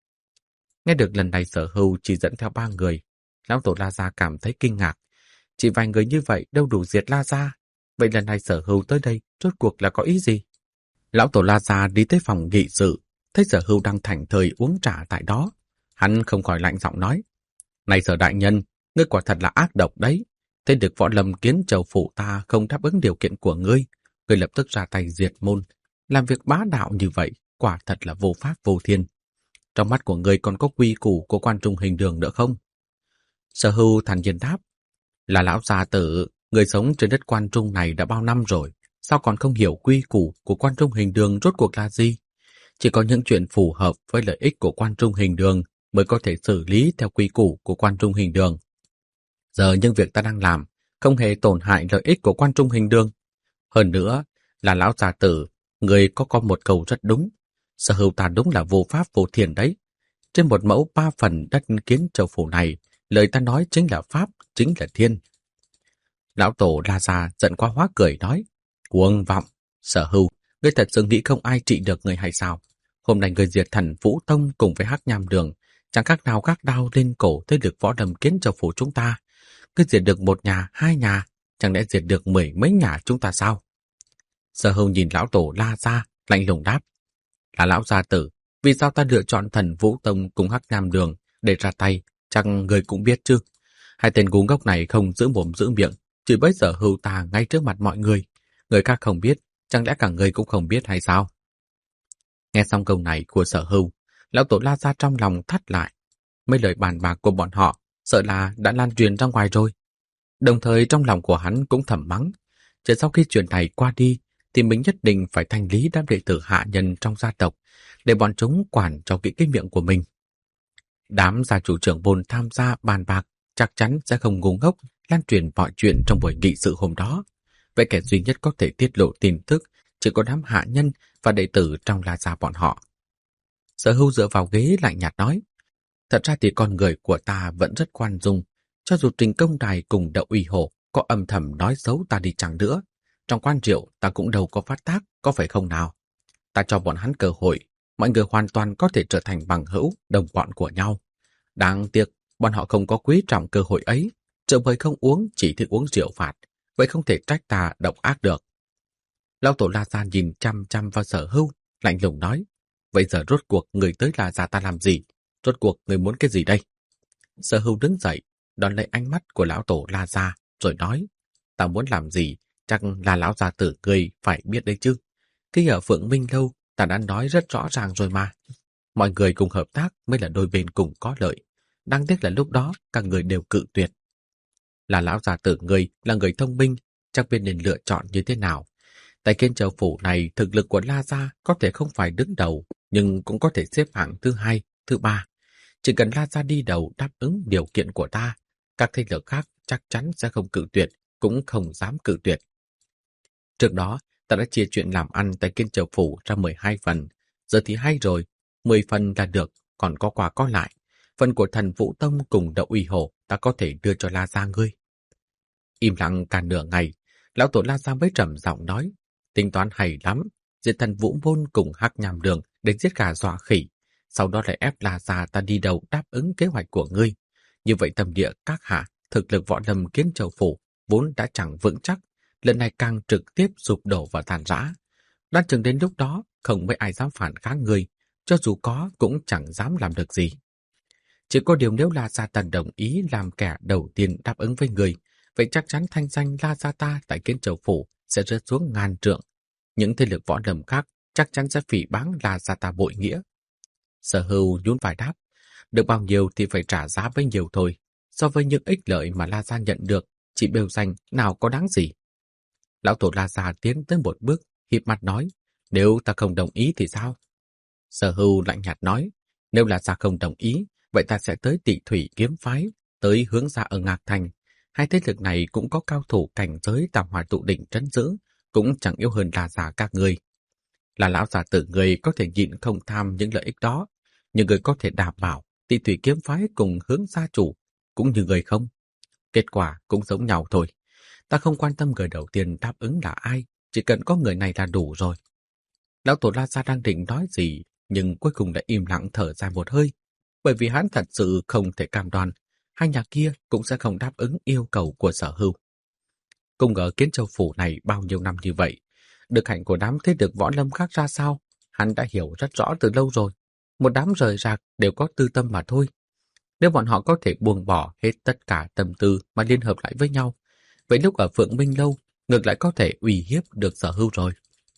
Nghe được lần này Sở Hưu chỉ dẫn theo 3 người, lão tổ La Gia cảm thấy kinh ngạc. Chỉ vài người như vậy đâu đủ diệt La Gia. Vậy lần này Sở Hưu tới đây rốt cuộc là có ý gì? Lão tổ La Gia đi tới phòng nghị sự, thấy Sở Hưu đang thảnh thơi uống trà tại đó. Hắn không khỏi lạnh giọng nói: này Sở đại nhân, ngươi quả thật là ác độc đấy. Thế được võ lâm Kiến Châu phủ ta không đáp ứng điều kiện của ngươi, ngươi lập tức ra tay diệt môn. Làm việc bá đạo như vậy, quả thật là vô pháp vô thiên. Trong mắt của ngươi còn có quy củ của Quan Trung Hình Đường nữa không? Sở Hưu thản nhiên đáp: là lão gia tử, người sống trên đất Quan Trung này đã bao năm rồi, sao còn không hiểu quy củ của Quan Trung Hình Đường rốt cuộc là gì? Chỉ có những chuyện phù hợp với lợi ích của Quan Trung Hình Đường mới có thể xử lý theo quy củ của Quan Trung Hình Đường. Giờ những việc ta đang làm không hề tổn hại lợi ích của Quan Trung Hình Đường. Hơn nữa là lão gia tử, người có một câu rất đúng. Sở Hưu ta đúng là vô pháp vô thiên đấy. Trên 1 mẫu 3 phần đất Kiến Châu phủ này, lời ta nói chính là pháp, chính là thiên. Lão tổ La Gia giận quá hóa cười nói: cuồng vọng, Sở Hưu, ngươi thật sự nghĩ không ai trị được người hay sao? Hôm nay ngươi diệt Thần Vũ Tông cùng với Hắc Nham Đường, chẳng khác nào gác đao lên cổ thế lực võ lâm Kiến Châu phủ chúng ta. Ngươi diệt được 1 nhà, 2 nhà, chẳng lẽ diệt được 10 mấy nhà chúng ta sao? Sở Hưu nhìn lão tổ La Gia, lạnh lùng đáp: là lão gia tử, vì sao ta lựa chọn Thần Vũ Tông cùng Hắc Nham Đường để ra tay, chắc người cũng biết chứ. 2 tên ngu ngốc này không giữ mồm giữ miệng, chỉ bấy Sở Hưu ta ngay trước mặt mọi người. Người khác không biết, chẳng lẽ cả người cũng không biết hay sao? Nghe xong câu này của Sở Hưu, lão tổ La Gia trong lòng thắt lại. Mấy lời bàn bạc của bọn họ sợ là đã lan truyền ra ngoài rồi. Đồng thời trong lòng của hắn cũng thầm mắng, chờ sau khi chuyện này qua đi thì mình nhất định phải thanh lý đám đệ tử hạ nhân trong gia tộc, để bọn chúng quản cho kỹ cái miệng của mình. Đám gia chủ trưởng bồn tham gia bàn bạc, chắc chắn sẽ không ngu ngốc lan truyền mọi chuyện trong buổi nghị sự hôm đó. Vậy kẻ duy nhất có thể tiết lộ tin tức chỉ có đám hạ nhân và đệ tử trong La Gia bọn họ. Sở Hưu dựa vào ghế lạnh nhạt nói, thật ra thì con người của ta vẫn rất khoan dung, cho dù Trình Công Đài cùng Đậu Uy Hổ có âm thầm nói xấu ta đi chăng nữa. Trong quan rượu ta cũng đâu có phát tác, có phải không nào? Ta cho bọn hắn cơ hội, mọi người hoàn toàn có thể trở thành bằng hữu, đồng bọn của nhau. Đáng tiếc, bọn họ không có quý trọng cơ hội ấy, rượu mời không uống, chỉ thích uống rượu phạt, vậy không thể trách ta độc ác được. Lão tổ La Gia nhìn chăm chăm vào Sở Hưu, lạnh lùng nói, vậy giờ rốt cuộc người tới La Gia ta làm gì? Rốt cuộc người muốn cái gì đây? Sở Hưu đứng dậy, đón lấy ánh mắt của lão tổ La Gia, rồi nói, ta muốn làm gì, chắc là lão gia tử người phải biết đấy chứ. Khi ở Phượng Minh Lâu, ta đã nói rất rõ ràng rồi mà. Mọi người cùng hợp tác mới là đôi bên cùng có lợi. Đáng tiếc là lúc đó, các người đều cự tuyệt. Là lão gia tử người là người thông minh, chắc biết nên lựa chọn như thế nào. Tại Kiên Châu Phủ này, thực lực của La Gia có thể không phải đứng đầu, nhưng cũng có thể xếp hạng thứ hai, thứ ba. Chỉ cần La Gia đi đầu đáp ứng điều kiện của ta, các thế lực khác chắc chắn sẽ không cự tuyệt, cũng không dám cự tuyệt. Trước đó, ta đã chia chuyện làm ăn tại Kiên Châu Phủ ra 12 phần, giờ thì hay rồi, 10 phần là được, còn có quà có lại. Phần của Thần Vũ Tông cùng Đậu Uy Hổ ta có thể đưa cho La Gia ngươi. Im lặng cả nửa ngày, lão tổ La Gia mới trầm giọng nói, tính toán hay lắm, diệt Thần Vũ Môn cùng Hắc Nham Đường để giết gà dọa khỉ, sau đó lại ép La Gia ta đi đầu đáp ứng kế hoạch của ngươi. Như vậy tâm địa các hạ, thực lực võ lâm Kiến Châu Phủ vốn đã chẳng vững chắc, lần này càng trực tiếp sụp đổ và tàn rã. Đoán chừng đến lúc đó không mấy ai dám phản kháng ngươi, cho dù có cũng chẳng dám làm được gì. Chỉ có điều nếu La Gia ta đồng ý làm kẻ đầu tiên đáp ứng với người, vậy chắc chắn thanh danh La Gia ta tại Kiến Châu Phủ sẽ rớt xuống ngàn trượng. Những thế lực võ lâm khác chắc chắn sẽ phỉ báng La Gia ta bội nghĩa. Sở Hưu nhún vai đáp, được bao nhiêu thì phải trả giá bấy nhiêu thôi. So với những ích lợi mà La Gia nhận được, chỉ bêu danh nào có đáng gì. Lão tổ La Gia tiến tới một bước, híp mắt nói, nếu ta không đồng ý thì sao? Sở Hưu lạnh nhạt nói, nếu La Gia không đồng ý, vậy ta sẽ tới Tị Thủy Kiếm Phái, tới Hướng Gia ở Ngạc Thành. Hai thế lực này cũng có cao thủ cảnh giới Tam Hòa Tụ Đỉnh trấn giữ, cũng chẳng yếu hơn La Gia các người. Là lão già tử người có thể nhịn không tham những lợi ích đó, nhưng người có thể đảm bảo Tị Thủy Kiếm Phái cùng Hướng Gia chủ cũng như người không. Kết quả cũng giống nhau thôi. Ta không quan tâm người đầu tiên đáp ứng là ai, chỉ cần có người này là đủ rồi. Lão tổ La Gia đang định nói gì, nhưng cuối cùng lại im lặng thở dài một hơi, bởi vì hắn thật sự không thể cam đoan hai nhà kia cũng sẽ không đáp ứng yêu cầu của Sở Hưu. Cùng ở Kiến Châu Phủ này bao nhiêu năm như vậy, đức hạnh của đám thế lực võ lâm khác ra sao, hắn đã hiểu rất rõ từ lâu rồi. Một đám rời rạc đều có tư tâm mà thôi. Nếu bọn họ có thể buông bỏ hết tất cả tâm tư mà liên hợp lại với nhau, vậy lúc ở Phượng Minh Lâu ngược lại có thể uy hiếp được Sở Hưu rồi.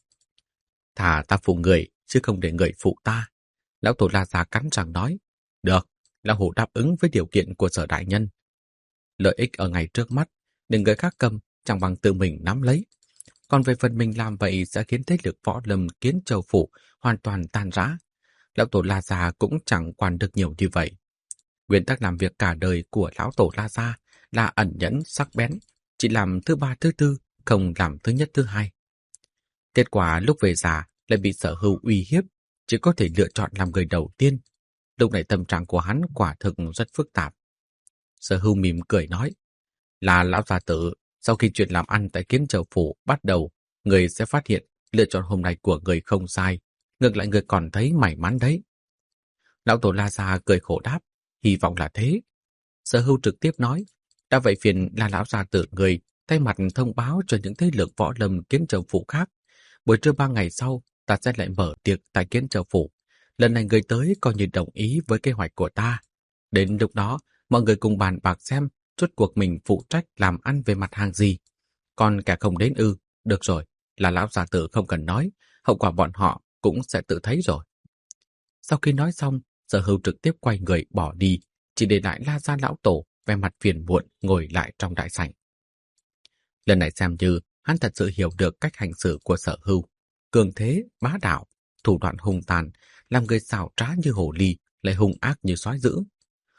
Thà ta phụ người, chứ không để người phụ ta. Lão tổ La Gia cắn răng nói, được, lão hủ đáp ứng với điều kiện của Sở đại nhân. Lợi ích ở ngay trước mắt, để người khác cầm, chẳng bằng tự mình nắm lấy. Còn về phần mình làm vậy sẽ khiến thế lực võ lâm Kiến Châu Phủ hoàn toàn tan rã. Lão tổ La Gia cũng chẳng quản được nhiều như vậy. Nguyên tắc làm việc cả đời của lão tổ La Gia là ẩn nhẫn sắc bén, chỉ làm thứ ba thứ tư, không làm thứ nhất thứ hai. Kết quả lúc về già lại bị Sở Hưu uy hiếp, chỉ có thể lựa chọn làm người đầu tiên. Lúc này tâm trạng của hắn quả thực rất phức tạp. Sở Hưu mỉm cười nói, là lão gia tử, sau khi chuyện làm ăn tại Kiến Châu Phủ bắt đầu, người sẽ phát hiện lựa chọn hôm nay của người không sai, ngược lại người còn thấy may mắn đấy. Lão tổ La Gia cười khổ đáp, hy vọng là thế. Sở Hưu trực tiếp nói, đã vậy phiền là lão gia tử người thay mặt thông báo cho những thế lực võ lâm Kiến Châu Phủ khác. Buổi trưa 3 ngày sau, ta sẽ lại mở tiệc tại Kiến Châu Phủ. Lần này người tới coi như đồng ý với kế hoạch của ta. Đến lúc đó, mọi người cùng bàn bạc xem rốt cuộc mình phụ trách làm ăn về mặt hàng gì. Còn kẻ không đến được rồi, là lão gia tử không cần nói, hậu quả bọn họ cũng sẽ tự thấy rồi. Sau khi nói xong, Sở Hưu trực tiếp quay người bỏ đi, chỉ để lại La Gia lão tổ vẻ mặt phiền muộn ngồi lại trong đại sảnh. Lần này xem như hắn thật sự hiểu được cách hành xử của Sở Hưu, cường thế, bá đạo, thủ đoạn hung tàn, làm người xảo trá như hổ ly, lại hung ác như sói dữ.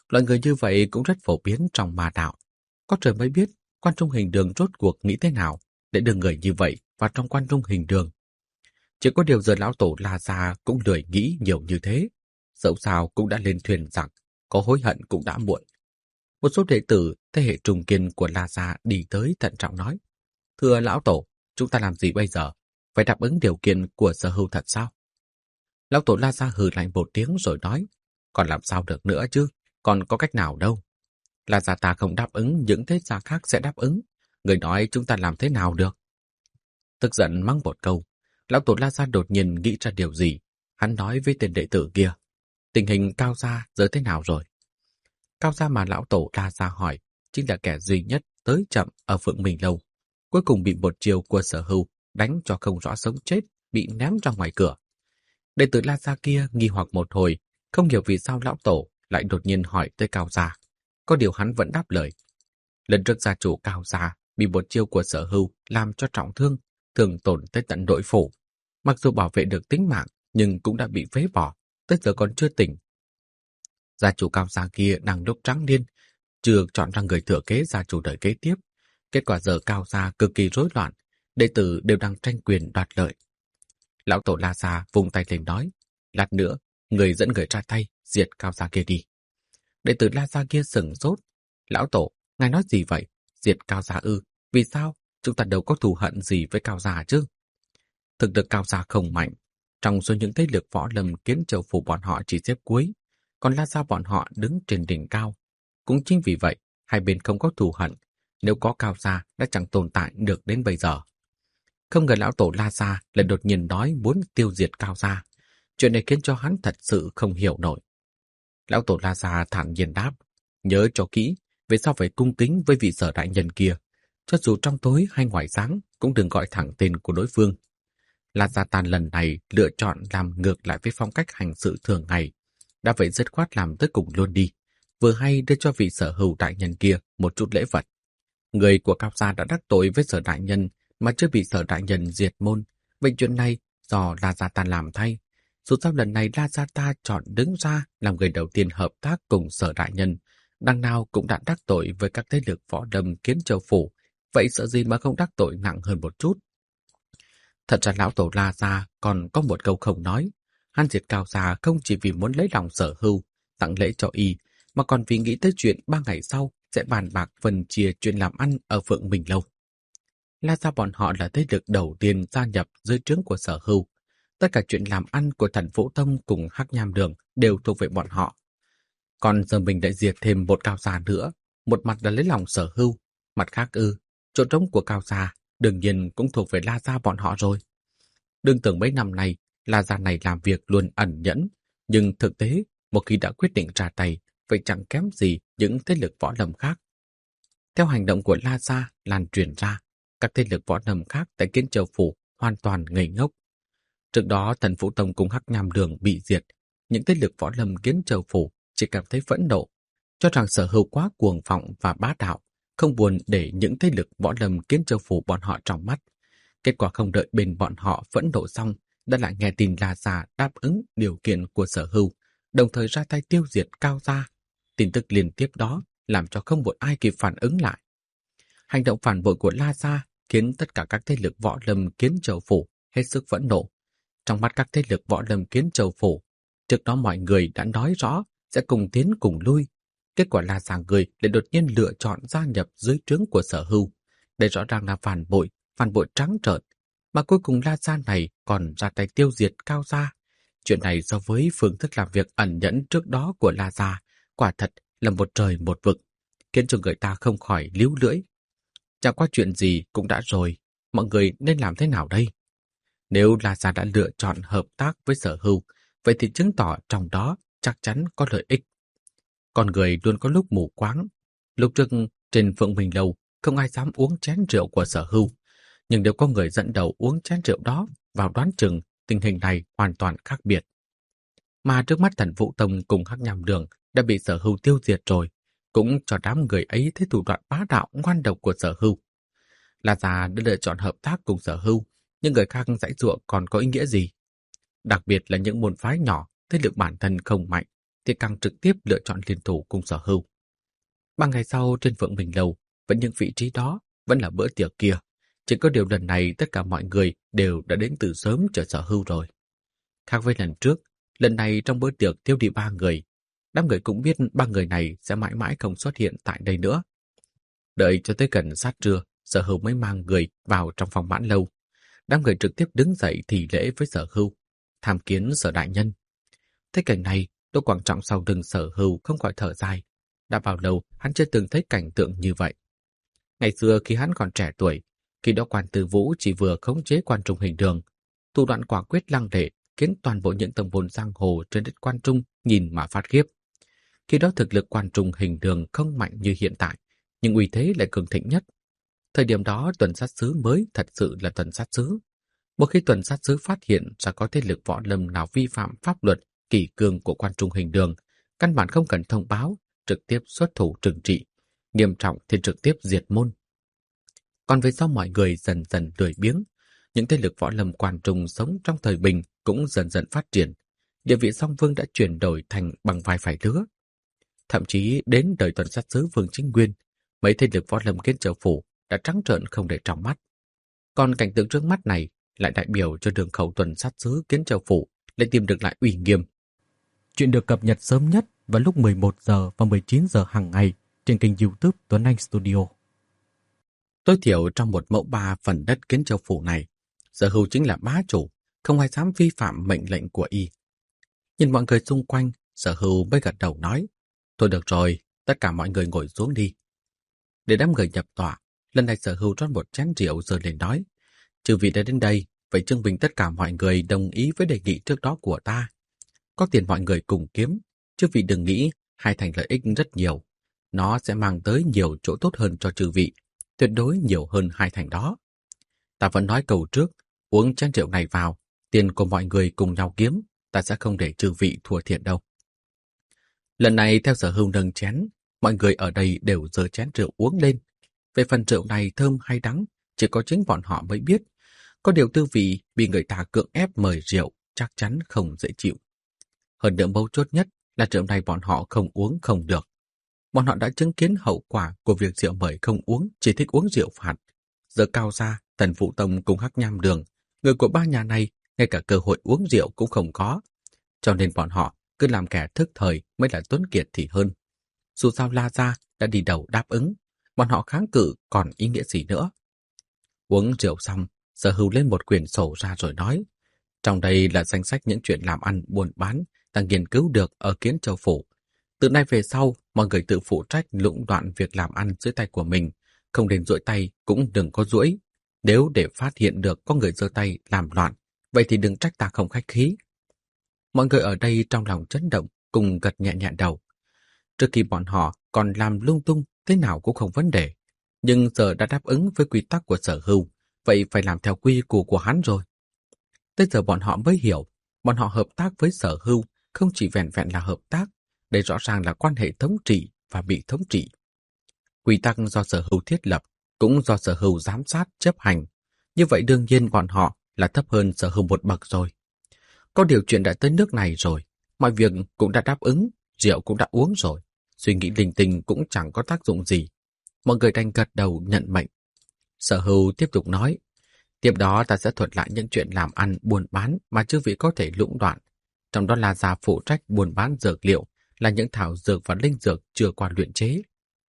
Loại người như vậy cũng rất phổ biến trong ma đạo. Có trời mới biết Quan Trung Hình Đường rốt cuộc nghĩ thế nào để đưa người như vậy vào trong Quan Trung Hình Đường. Chỉ có điều giờ lão tổ La Gia cũng lười nghĩ nhiều như thế. Dẫu sao cũng đã lên thuyền giặc, có hối hận cũng đã muộn. Một số đệ tử thế hệ trùng kiên của La Gia đi tới thận trọng nói: Thưa lão tổ, chúng ta làm gì bây giờ? Phải đáp ứng điều kiện của Sở Hưu thật sao? Lão tổ La Gia hừ lạnh một tiếng rồi nói: Còn làm sao được nữa chứ, còn có cách nào đâu. La Gia ta không đáp ứng, những thế gia khác sẽ đáp ứng. Người nói chúng ta làm thế nào được? Tức giận mắng một câu, lão tổ La Gia đột nhiên nghĩ ra điều gì. Hắn nói với tên đệ tử kia: Tình hình Cao Gia giờ thế nào rồi? Cao Gia mà lão tổ La Gia hỏi chính là kẻ duy nhất tới chậm ở Phượng Minh Lâu. Cuối cùng bị một chiều của Sở Hưu đánh cho không rõ sống chết, bị ném ra ngoài cửa. Đệ tử La Gia kia nghi hoặc một hồi, không hiểu vì sao lão tổ lại đột nhiên hỏi tới Cao Gia. Có điều hắn vẫn đáp lời. Lần trước gia chủ Cao Gia bị một chiêu của Sở Hưu làm cho trọng thương, thường tổn tới tận nội phủ. Mặc dù bảo vệ được tính mạng, nhưng cũng đã bị phế bỏ, tới giờ còn chưa tỉnh. Gia chủ Cao Gia kia đang lúc trắng niên, chưa chọn ra người thừa kế gia chủ đời kế tiếp. Kết quả giờ Cao Gia cực kỳ rối loạn, đệ tử đều đang tranh quyền đoạt lợi. Lão tổ La Gia vung tay lên nói: Lát nữa, người dẫn người ra tay, diệt Cao Gia kia đi. Đệ tử La Gia kia sửng sốt. Lão tổ, ngài nói gì vậy? Diệt Cao Gia ư? Vì sao? Chúng ta đâu có thù hận gì với Cao Gia chứ? Thực lực Cao Gia không mạnh. Trong số những thế lực võ lâm Kiến Châu phủ bọn họ chỉ xếp cuối, còn La Gia bọn họ đứng trên đỉnh cao. Cũng chính vì vậy, hai bên không có thù hận. Nếu có Cao Gia đã chẳng tồn tại được đến bây giờ. Không ngờ lão tổ La Gia lại đột nhiên nói muốn tiêu diệt Cao Gia. Chuyện này khiến cho hắn thật sự không hiểu nổi. Lão tổ La Gia thản nhiên đáp: Nhớ cho kỹ, về sau phải cung kính với vị Sở đại nhân kia. Cho dù trong tối hay ngoài sáng, cũng đừng gọi thẳng tên của đối phương. La Gia ta lần này lựa chọn làm ngược lại với phong cách hành sự thường ngày. Đã vậy dứt khoát làm tới cùng luôn đi. Vừa hay đưa cho vị Sở hữu đại nhân kia một chút lễ vật. Người của Cao Gia đã đắc tội với Sở đại nhân mà chưa bị Sở đại nhân diệt môn. Vậy chuyện này do La Gia ta làm thay. Dù sao lần này La Gia ta chọn đứng ra làm người đầu tiên hợp tác cùng Sở đại nhân. Đằng nào cũng đã đắc tội với các thế lực võ lâm Kiến Châu phủ. Vậy sợ gì mà không đắc tội nặng hơn một chút? Thật ra lão tổ La Gia còn có một câu không nói. Hắn diệt Cao Gia không chỉ vì muốn lấy lòng Sở Hưu, tặng lễ cho y, mà còn vì nghĩ tới chuyện 3 ngày sau sẽ bàn bạc phân chia chuyện làm ăn ở Phượng Minh Lâu. La Gia bọn họ là thế lực đầu tiên gia nhập dưới trướng của Sở Hưu. Tất cả chuyện làm ăn của Thần Vũ Tông cùng Hắc Nham Đường đều thuộc về bọn họ. Còn giờ mình lại diệt thêm một Cao Gia nữa, một mặt là lấy lòng Sở Hưu, mặt khác chỗ trống của Cao Gia đương nhiên cũng thuộc về La Gia bọn họ rồi. Đừng tưởng mấy năm nay La Gia này làm việc luôn ẩn nhẫn, nhưng thực tế một khi đã quyết định ra tay, vậy chẳng kém gì những thế lực võ lâm khác. Theo hành động của La Gia lan truyền ra, các thế lực võ lâm khác tại Kiến Châu phủ hoàn toàn ngây ngốc. Trước đó Thần Vũ Tông cùng Hắc Nham Đường bị diệt, những thế lực võ lâm Kiến Châu phủ chỉ cảm thấy phẫn nộ, cho rằng Sở Hưu quá cuồng vọng và bá đạo, không buồn để những thế lực võ lâm Kiến Châu phủ bọn họ trong mắt. Kết quả không đợi bên bọn họ phẫn nộ xong, đã lại nghe tin La Gia đáp ứng điều kiện của Sở Hưu, đồng thời ra tay tiêu diệt Cao Gia. Tin tức liên tiếp đó làm cho không một ai kịp phản ứng lại. Hành động phản bội của La Gia khiến tất cả các thế lực võ lâm Kiến Châu phủ hết sức phẫn nộ. Trong mắt các thế lực võ lâm Kiến Châu phủ, trước đó mọi người đã nói rõ sẽ cùng tiến cùng lui. Kết quả La Gia người lại đột nhiên lựa chọn gia nhập dưới trướng của Sở Hưu. Đây rõ ràng là phản bội trắng trợn. Mà cuối cùng La Gia này còn ra tay tiêu diệt Cao Gia. Chuyện này so với phương thức làm việc ẩn nhẫn trước đó của La Gia, quả thật là một trời một vực, khiến cho người ta không khỏi líu lưỡi. Chẳng qua chuyện gì cũng đã rồi, mọi người nên làm thế nào đây? Nếu La Gia đã lựa chọn hợp tác với Sở Hưu, vậy thì chứng tỏ trong đó chắc chắn có lợi ích. Con người luôn có lúc mù quáng. Lúc trước trên Phượng Minh Lâu không ai dám uống chén rượu của Sở Hưu, nhưng nếu có người dẫn đầu uống chén rượu đó, vào đoán chừng tình hình này hoàn toàn khác biệt. Mà trước mắt Thần Vũ Tông cùng Hắc Nham Đường đã bị Sở Hưu tiêu diệt rồi, cũng cho đám người ấy thấy thủ đoạn bá đạo ngoan độc của Sở Hưu. La Gia đã lựa chọn hợp tác cùng Sở Hưu, nhưng người khác giãy giụa còn có ý nghĩa gì? Đặc biệt là những môn phái nhỏ, thế lực bản thân không mạnh, thì càng trực tiếp lựa chọn liên thủ cùng Sở Hưu. 3 ngày sau trên Phượng Minh Lâu, vẫn những vị trí đó, vẫn là bữa tiệc kia. Chỉ có điều lần này tất cả mọi người đều đã đến từ sớm chờ Sở Hưu rồi. Khác với lần trước, lần này trong bữa tiệc thiếu đi 3 người. Đám người cũng biết 3 người này sẽ mãi mãi không xuất hiện tại đây nữa. Đợi cho tới gần sát trưa, Sở Hưu mới mang người vào trong phòng Mãn Lâu. Đám người trực tiếp đứng dậy thì lễ với Sở Hưu, tham kiến Sở đại nhân. Thấy cảnh này, Đỗ Quảng Trọng sau lưng Sở Hưu không khỏi thở dài. Đã bao lâu hắn chưa từng thấy cảnh tượng như vậy. Ngày xưa khi hắn còn trẻ tuổi, khi đó Quan Tư Vũ chỉ vừa khống chế Quan Trung Hình Đường, thủ đoạn quả quyết lăng lệ khiến toàn bộ những tông môn giang hồ trên đất Quan Trung nhìn mà phát khiếp. Khi đó thực lực Quan Trung Hình Đường không mạnh như hiện tại, nhưng uy thế lại cường thịnh nhất. Thời điểm đó tuần sát sứ mới thật sự là tuần sát sứ. Một khi tuần sát sứ phát hiện ra có thế lực võ lâm nào vi phạm pháp luật kỷ cương của Quan Trung Hình Đường, căn bản không cần thông báo, trực tiếp xuất thủ trừng trị, nghiêm trọng thì trực tiếp diệt môn. Còn về sau mọi người dần dần lười biếng, những thế lực võ lâm Quan Trung sống trong thời bình cũng dần dần phát triển, địa vị song phương đã chuyển đổi thành bằng vai phải lứa. Thậm chí đến đời tuần sát sứ Vương Chính Nguyên, mấy thế lực võ lâm Kiến Châu Phủ đã trắng trợn không để trong mắt. Còn cảnh tượng trước mắt này lại đại biểu cho đường khẩu tuần sát sứ Kiến Châu Phủ lại tìm được lại uy nghiêm. Chuyện được cập nhật sớm nhất vào lúc 11 giờ và 19 giờ hàng ngày trên kênh YouTube Tuấn Anh Studio. Tối thiểu trong một mẫu 3 phần đất Kiến Châu Phủ này, Sở Hưu chính là bá chủ, không ai dám vi phạm mệnh lệnh của y. Nhìn mọi người xung quanh, Sở Hưu mới gật đầu nói, thôi được rồi, tất cả mọi người ngồi xuống đi. Để đám người nhập tọa, lần này Sở Hưu rót một chén rượu rồi lên nói, chư vị đã đến đây, vậy chứng minh tất cả mọi người đồng ý với đề nghị trước đó của ta. Có tiền mọi người cùng kiếm, chư vị đừng nghĩ hai thành lợi ích rất nhiều. Nó sẽ mang tới nhiều chỗ tốt hơn cho chư vị, tuyệt đối nhiều hơn hai thành đó. Ta vẫn nói câu trước, uống chén rượu này vào, tiền của mọi người cùng nhau kiếm, ta sẽ không để chư vị thua thiệt đâu. Lần này theo Sở Hưu nâng chén, mọi người ở đây đều giơ chén rượu uống lên. Về phần rượu này thơm hay đắng, chỉ có chính bọn họ mới biết. Có điều tư vị bị người ta cưỡng ép mời rượu chắc chắn không dễ chịu. Hơn nữa mấu chốt nhất là rượu này bọn họ không uống không được. Bọn họ đã chứng kiến hậu quả của việc rượu mời không uống, chỉ thích uống rượu phạt. Giờ Cao Gia, Thần Phụ Tông cùng Hắc Nham Đường, người của ba nhà này ngay cả cơ hội uống rượu cũng không có. Cho nên bọn họ cứ làm kẻ thức thời mới là tuấn kiệt thì hơn. Dù sao La Gia đã đi đầu đáp ứng, bọn họ kháng cự còn ý nghĩa gì nữa. Uống rượu xong, Sở Hưu lên một quyển sổ ra rồi nói, trong đây là danh sách những chuyện làm ăn buôn bán ta nghiên cứu được ở Kiến Châu Phủ. Từ nay về sau, mọi người tự phụ trách lũng đoạn việc làm ăn dưới tay của mình, không nên duỗi tay cũng đừng có duỗi. Nếu để phát hiện được có người giơ tay làm loạn, vậy thì đừng trách ta không khách khí. Mọi người ở đây trong lòng chấn động, cùng gật nhẹ nhẹ đầu. Trước khi bọn họ còn làm lung tung, thế nào cũng không vấn đề. Nhưng giờ đã đáp ứng với quy tắc của Sở Hưu, vậy phải làm theo quy củ của hắn rồi. Tới giờ bọn họ mới hiểu, bọn họ hợp tác với Sở Hưu không chỉ vẹn vẹn là hợp tác, đây rõ ràng là quan hệ thống trị và bị thống trị. Quy tắc do Sở Hưu thiết lập, cũng do Sở Hưu giám sát, chấp hành. Như vậy đương nhiên bọn họ là thấp hơn Sở Hưu một bậc rồi. Có điều chuyện đã tới nước này rồi, mọi việc cũng đã đáp ứng, rượu cũng đã uống rồi, suy nghĩ linh tinh cũng chẳng có tác dụng gì. Mọi người đành gật đầu nhận mệnh. Sở Hưu tiếp tục nói, tiếp đó ta sẽ thuật lại những chuyện làm ăn buôn bán mà chư vị có thể lũng đoạn. Trong đó là Gia phụ trách buôn bán dược liệu, là những thảo dược và linh dược chưa qua luyện chế.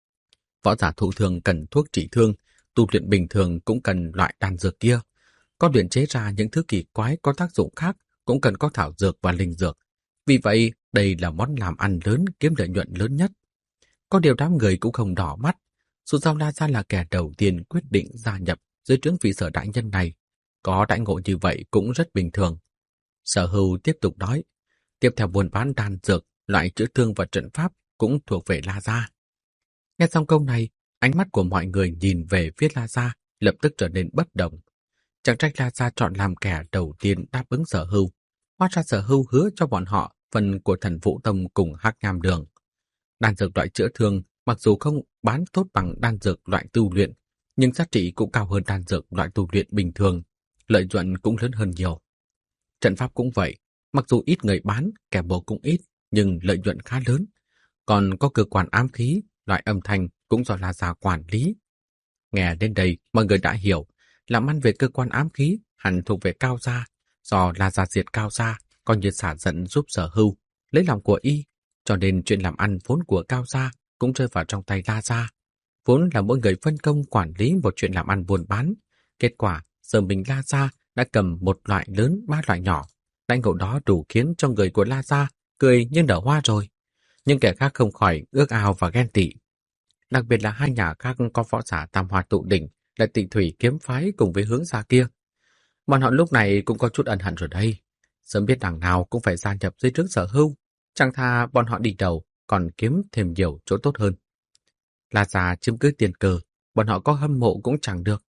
Võ giả thụ thương cần thuốc trị thương, tu luyện bình thường cũng cần loại đan dược kia. Có luyện chế ra những thứ kỳ quái có tác dụng khác cũng cần có thảo dược và linh dược. Vì vậy, đây là món làm ăn lớn kiếm lợi nhuận lớn nhất. Có điều đám người cũng không đỏ mắt. Dù sao La Gia là kẻ đầu tiên quyết định gia nhập dưới trướng vị Sở đại nhân này. Có đãi ngộ như vậy cũng rất bình thường. Sở Hưu tiếp tục nói, tiếp theo buôn bán đan dược, loại chữa thương và trận pháp cũng thuộc về La Gia. Nghe xong câu này, ánh mắt của mọi người nhìn về phía La Gia lập tức trở nên bất động. Chẳng trách La Gia chọn làm kẻ đầu tiên đáp ứng Sở Hưu. Hóa ra Sở Hưu hứa cho bọn họ phần của Thần Vũ Tông cùng Hắc Nham Đường. Đan dược loại chữa thương mặc dù không bán tốt bằng đan dược loại tu luyện, nhưng giá trị cũng cao hơn đan dược loại tu luyện bình thường, lợi nhuận cũng lớn hơn nhiều. Trận pháp cũng vậy, mặc dù ít người bán, kẻ mua cũng ít, nhưng lợi nhuận khá lớn. Còn có cơ quan ám khí, loại âm thanh cũng do La Gia quản lý. Nghe đến đây, mọi người đã hiểu, làm ăn về cơ quan ám khí hẳn thuộc về Cao Gia, do La Gia diệt Cao Gia, coi như xả giận giúp Sở Hưu, lấy lòng của y, cho nên chuyện làm ăn vốn của Cao Gia cũng rơi vào trong tay La Gia. Vốn là mỗi người phân công quản lý một chuyện làm ăn buôn bán. Kết quả, giờ mình La Gia đã cầm một loại lớn, ba loại nhỏ. Đãi ngộ đó đủ khiến cho người của La Gia cười như nở hoa rồi. Nhưng kẻ khác không khỏi ước ao và ghen tị. Đặc biệt là hai nhà khác có võ giả tam hoa tụ đỉnh là Tị Thủy kiếm phái cùng với Hướng Gia kia. Bọn họ lúc này cũng có chút ân hận rồi đây. Sớm biết đằng nào cũng phải gia nhập dưới trướng Sở Hưu. Chẳng thà bọn họ đi đầu còn kiếm thêm nhiều chỗ tốt hơn. La Gia chiếm cứ tiền cờ, bọn họ có hâm mộ cũng chẳng được.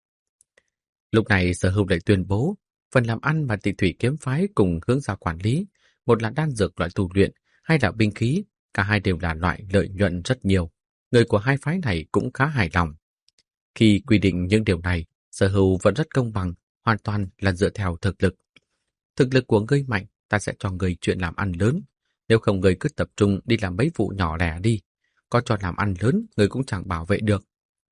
Lúc này Sở Hưu lại tuyên bố phần làm ăn mà Tị Thủy kiếm phái cùng Hướng Gia quản lý, một là đan dược loại tu luyện, hai là binh khí, cả hai đều là loại lợi nhuận rất nhiều. Người của hai phái này cũng khá hài lòng. Khi quy định những điều này, Sở Hưu vẫn rất công bằng, hoàn toàn là dựa theo thực lực. Thực lực của ngươi mạnh, ta sẽ cho ngươi chuyện làm ăn lớn. Nếu không ngươi cứ tập trung đi làm mấy vụ nhỏ lẻ đi. Có cho làm ăn lớn, ngươi cũng chẳng bảo vệ được.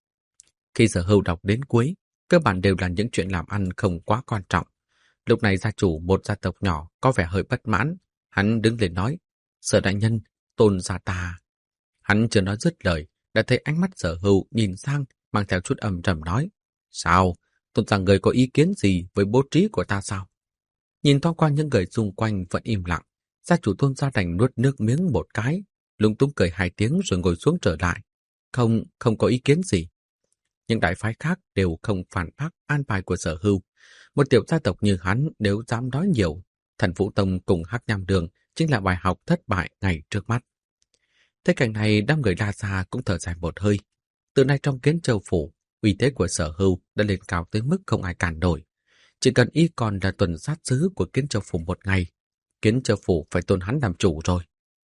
Khi Sở Hưu đọc đến cuối, cơ bản đều là những chuyện làm ăn không quá quan trọng. Lúc này gia chủ một gia tộc nhỏ có vẻ hơi bất mãn. Hắn đứng lên nói, Sở đại nhân, Tôn gia ta. Hắn chưa nói dứt lời, đã thấy ánh mắt Sở Hưu nhìn sang, mang theo chút âm trầm nói, sao? Tôn gia người có ý kiến gì với bố trí của ta sao? Nhìn thoáng qua những người xung quanh vẫn im lặng, gia chủ Tôn gia đành nuốt nước miếng một cái, lúng túng cười 2 tiếng rồi ngồi xuống trở lại. Không có ý kiến gì. Những đại phái khác đều không phản bác an bài của Sở Hưu. Một tiểu gia tộc như hắn nếu dám nói nhiều, Thần Vũ Tông cùng Hắc Nham Đường chính là bài học thất bại ngay trước mắt. Thế cảnh này đám người La Gia cũng thở dài một hơi. Từ nay trong Kiến Châu phủ, uy thế của Sở Hưu đã lên cao tới mức không ai cản nổi. Chỉ cần y còn là tuần sát sứ của Kiến Châu phủ một ngày, Kiến Châu phủ phải tôn hắn làm chủ rồi.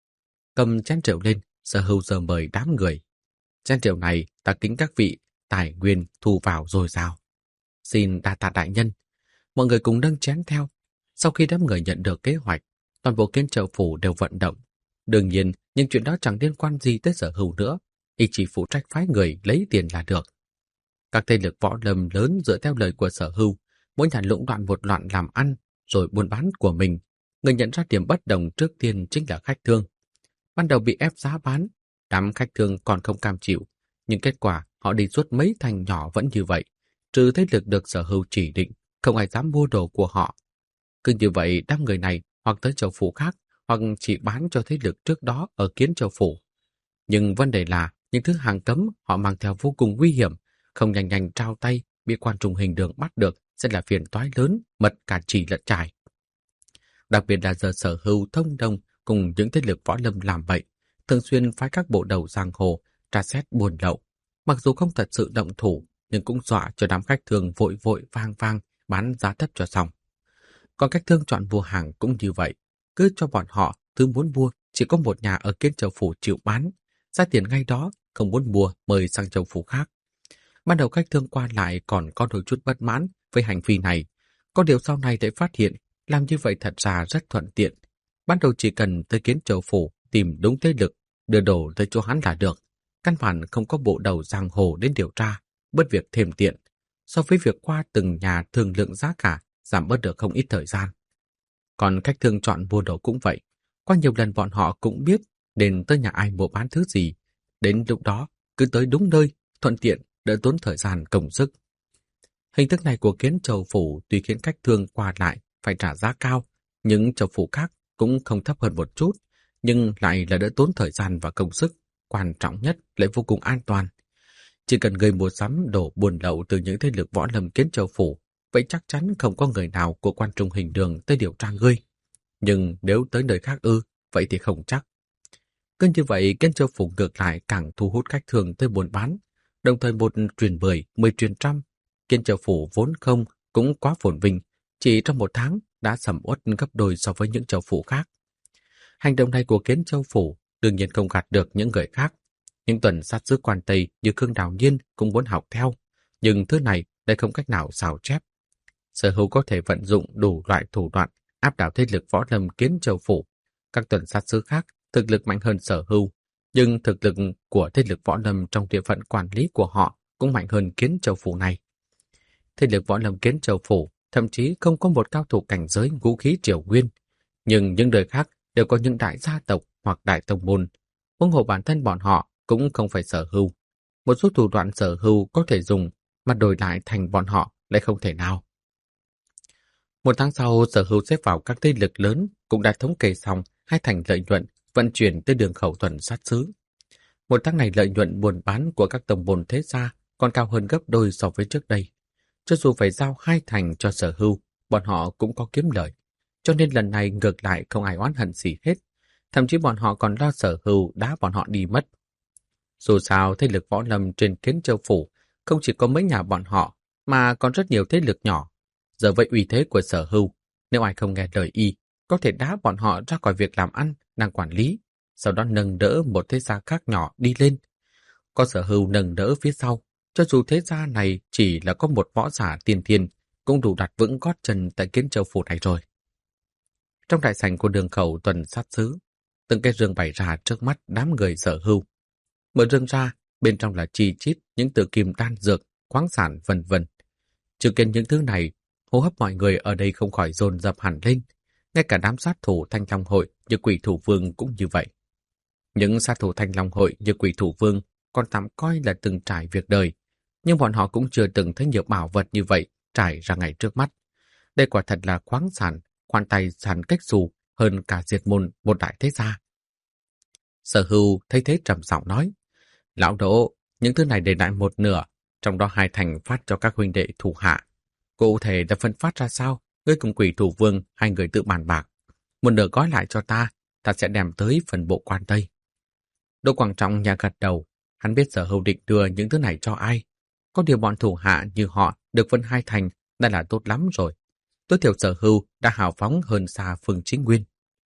Cầm chén rượu lên, Sở Hưu giờ mời đám người. Chén rượu này ta kính các vị tài nguyên thu vào dồi dào. Xin đa tạ đại nhân. Mọi người cùng nâng chén theo. Sau khi đám người nhận được kế hoạch, toàn bộ Kiến Châu phủ đều vận động. Đương nhiên, những chuyện đó chẳng liên quan gì tới Sở Hưu nữa. Y chỉ phụ trách phái người lấy tiền là được. Các thế lực võ lâm lớn dựa theo lời của Sở Hưu, mỗi nhà lũng đoạn một loạn làm ăn, rồi buôn bán của mình. Người nhận ra điểm bất đồng trước tiên chính là khách thương. Ban đầu bị ép giá bán, đám khách thương còn không cam chịu, nhưng kết quả họ đi suốt mấy thành nhỏ vẫn như vậy. Trừ thế lực được Sở Hưu chỉ định, không ai dám mua đồ của họ. Cứ như vậy, đám người này hoặc tới châu phủ khác, hoặc chỉ bán cho thế lực trước đó ở Kiến Châu phủ. Nhưng vấn đề là những thứ hàng cấm họ mang theo vô cùng nguy hiểm, không nhanh nhanh trao tay, bị quan trùng hình đường bắt được sẽ là phiền toái lớn, mật cả chỉ lẫn trải. Đặc biệt là giờ Sở Hưu thông đồng cùng những thế lực võ lâm làm vậy, thường xuyên phái các bộ đầu giang hồ tra xét buôn lậu. Mặc dù không thật sự động thủ, nhưng cũng dọa cho đám khách thương vội vội vang vang bán giá thấp cho xong. Còn khách thương chọn mua hàng cũng như vậy, cứ cho bọn họ thứ muốn mua chỉ có một nhà ở Kiến Châu phủ chịu bán, ra tiền ngay đó, không muốn mua mời sang châu phủ khác. Ban đầu khách thương qua lại còn có đôi chút bất mãn với hành vi này, có điều sau này để phát hiện làm như vậy thật ra rất thuận tiện. Ban đầu chỉ cần tới Kiến Châu phủ tìm đúng thế lực, đưa đồ tới chỗ hắn là được. Căn bản không có bộ đầu giang hồ đến điều tra, bớt việc thêm tiện. So với việc qua từng nhà thương lượng giá cả, giảm bớt được không ít thời gian. Còn khách thương chọn mua đồ cũng vậy. Qua nhiều lần bọn họ cũng biết đến tới nhà ai mua bán thứ gì. Đến lúc đó, cứ tới đúng nơi, thuận tiện, đỡ tốn thời gian công sức. Hình thức này của Kiến Châu phủ tuy khiến khách thương qua lại phải trả giá cao, nhưng châu phủ khác cũng không thấp hơn một chút, nhưng lại là đỡ tốn thời gian và công sức. Quan trọng nhất lại vô cùng an toàn. Chỉ cần người mua sắm đồ buôn lậu từ những thế lực võ lâm Kiến Châu phủ, vậy chắc chắn không có người nào của quan trung hình đường tới điều tra ngươi. Nhưng nếu tới nơi khác vậy thì không chắc. Cứ như vậy, Kiến Châu phủ ngược lại càng thu hút khách thường tới buôn bán, đồng thời một truyền 10, 10 truyền trăm. Kiến Châu phủ vốn không cũng quá phồn vinh, chỉ trong 1 tháng đã sầm uất gấp đôi so với những châu phủ khác. Hành động này của Kiến Châu phủ đương nhiên không gạt được những người khác. Những tuần sát sứ quan Tây như Khương Đào Nhiên cũng muốn học theo, nhưng thứ này lại không cách nào xào chép. Sở Hưu có thể vận dụng đủ loại thủ đoạn áp đảo thế lực võ lâm Kiến Châu phủ. Các tuần sát sứ khác thực lực mạnh hơn Sở Hưu, nhưng thực lực của thế lực võ lâm trong địa phận quản lý của họ cũng mạnh hơn Kiến Châu Phủ này. Thế lực võ lâm Kiến Châu Phủ thậm chí không có một cao thủ cảnh giới vũ khí triều nguyên, nhưng những đời khác đều có những đại gia tộc hoặc đại tông môn. Huống hồ bản thân bọn họ cũng không phải Sở Hưu. Một số thủ đoạn Sở Hưu có thể dùng mà đổi lại thành bọn họ lại không thể nào. Một tháng sau, Sở Hưu xếp vào các thế lực lớn cũng đã thống kê xong hai thành lợi nhuận vận chuyển tới đường khẩu thuần sát xứ. Một tháng này lợi nhuận buôn bán của các tông môn thế gia còn cao hơn gấp đôi so với trước đây. Cho dù phải giao hai thành cho Sở Hưu, bọn họ cũng có kiếm lợi. Cho nên lần này ngược lại không ai oán hận gì hết. Thậm chí bọn họ còn lo Sở Hưu đá bọn họ đi mất. Dù sao, thế lực võ lâm trên Kiến Châu Phủ không chỉ có mấy nhà bọn họ, mà còn rất nhiều thế lực nhỏ. Giờ với uy thế của Sở Hưu, nếu ai không nghe lời y, có thể đá bọn họ ra khỏi việc làm ăn, đang quản lý, sau đó nâng đỡ một thế gia khác nhỏ đi lên. Có Sở Hưu nâng đỡ phía sau, cho dù thế gia này chỉ là có một võ giả tiên thiên, cũng đủ đặt vững gót chân tại Kiến Châu Phủ này rồi. Trong đại sảnh của đường khẩu tuần sát xứ, từng cái rương bày ra trước mắt đám người Sở Hưu. Mở rương ra, bên trong là chi chít những tự kim đan dược, khoáng sản vân vân. Chứng kiến những thứ này, hô hấp mọi người ở đây không khỏi dồn dập hẳn lên. Ngay cả đám sát thủ Thanh Long Hội như Quỷ Thủ Vương cũng như vậy. Những sát thủ Thanh Long Hội như Quỷ Thủ Vương còn tạm coi là từng trải việc đời, nhưng bọn họ cũng chưa từng thấy nhiều bảo vật như vậy trải ra ngay trước mắt. Đây quả thật là khoáng sản, khoan tay sản cách xù hơn cả diệt môn một đại thế gia. Sở Hưu thấy thế trầm giọng nói: Lão Đỗ, những thứ này để lại một nửa, trong đó hai thành phát cho các huynh đệ thủ hạ. Cụ thể đã phân phát ra sao? Ngươi cùng Quỷ Thủ Vương hai người tự bàn bạc. Một nửa gói lại cho ta, ta sẽ đem tới phần bộ quan Tây. Đỗ Quang Trọng nhà gật đầu, hắn biết Sở Hưu định đưa những thứ này cho ai. Có điều bọn thủ hạ như họ được phân hai thành đã là tốt lắm rồi. Tối thiểu Sở Hưu đã hào phóng hơn xa Phương Chính Nguyên.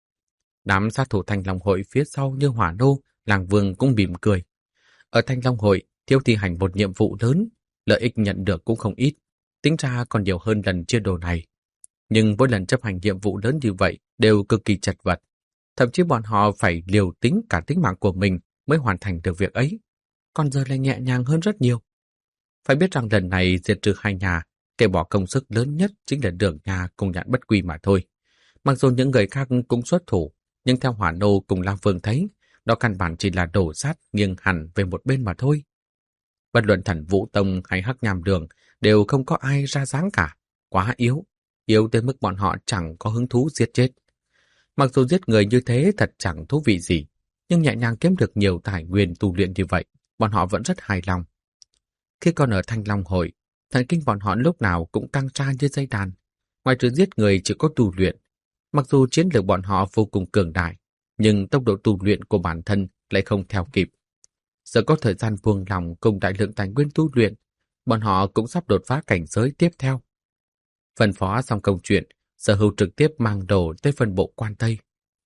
Đám sát thủ Thanh Long Hội phía sau như Hỏa Nô, Làng Vương cũng mỉm cười. Ở Thanh Long Hội, thiếu thi hành một nhiệm vụ lớn, lợi ích nhận được cũng không ít, tính ra còn nhiều hơn lần chia đồ này. Nhưng mỗi lần chấp hành nhiệm vụ lớn như vậy đều cực kỳ chật vật. Thậm chí bọn họ phải liều tính cả tính mạng của mình mới hoàn thành được việc ấy. Còn giờ lại nhẹ nhàng hơn rất nhiều. Phải biết rằng lần này diệt trừ hai nhà, kẻ bỏ công sức lớn nhất chính là Đường nhà cùng Nhạn Bất Quy mà thôi. Mặc dù những người khác cũng xuất thủ, nhưng theo Hỏa Nô cùng Lam Vương thấy, đó căn bản chỉ là đổ sát nghiêng hẳn về một bên mà thôi. Bất luận Thần Vũ Tông hay Hắc Nham Đường đều không có ai ra dáng cả, quá yếu, yếu tới mức bọn họ chẳng có hứng thú giết chết. Mặc dù giết người như thế thật chẳng thú vị gì, nhưng nhẹ nhàng kiếm được nhiều tài nguyên tu luyện như vậy, bọn họ vẫn rất hài lòng. Khi còn ở Thanh Long Hội, thần kinh bọn họ lúc nào cũng căng tra như dây đàn. Ngoài trừ giết người chỉ có tu luyện. Mặc dù chiến lược bọn họ vô cùng cường đại, nhưng tốc độ tu luyện của bản thân lại không theo kịp. Giờ có thời gian buông lòng cùng đại lượng tài nguyên tu luyện, bọn họ cũng sắp đột phá cảnh giới tiếp theo. Phân phó xong công chuyện, Sở Hưu trực tiếp mang đồ tới phân bộ quan Tây.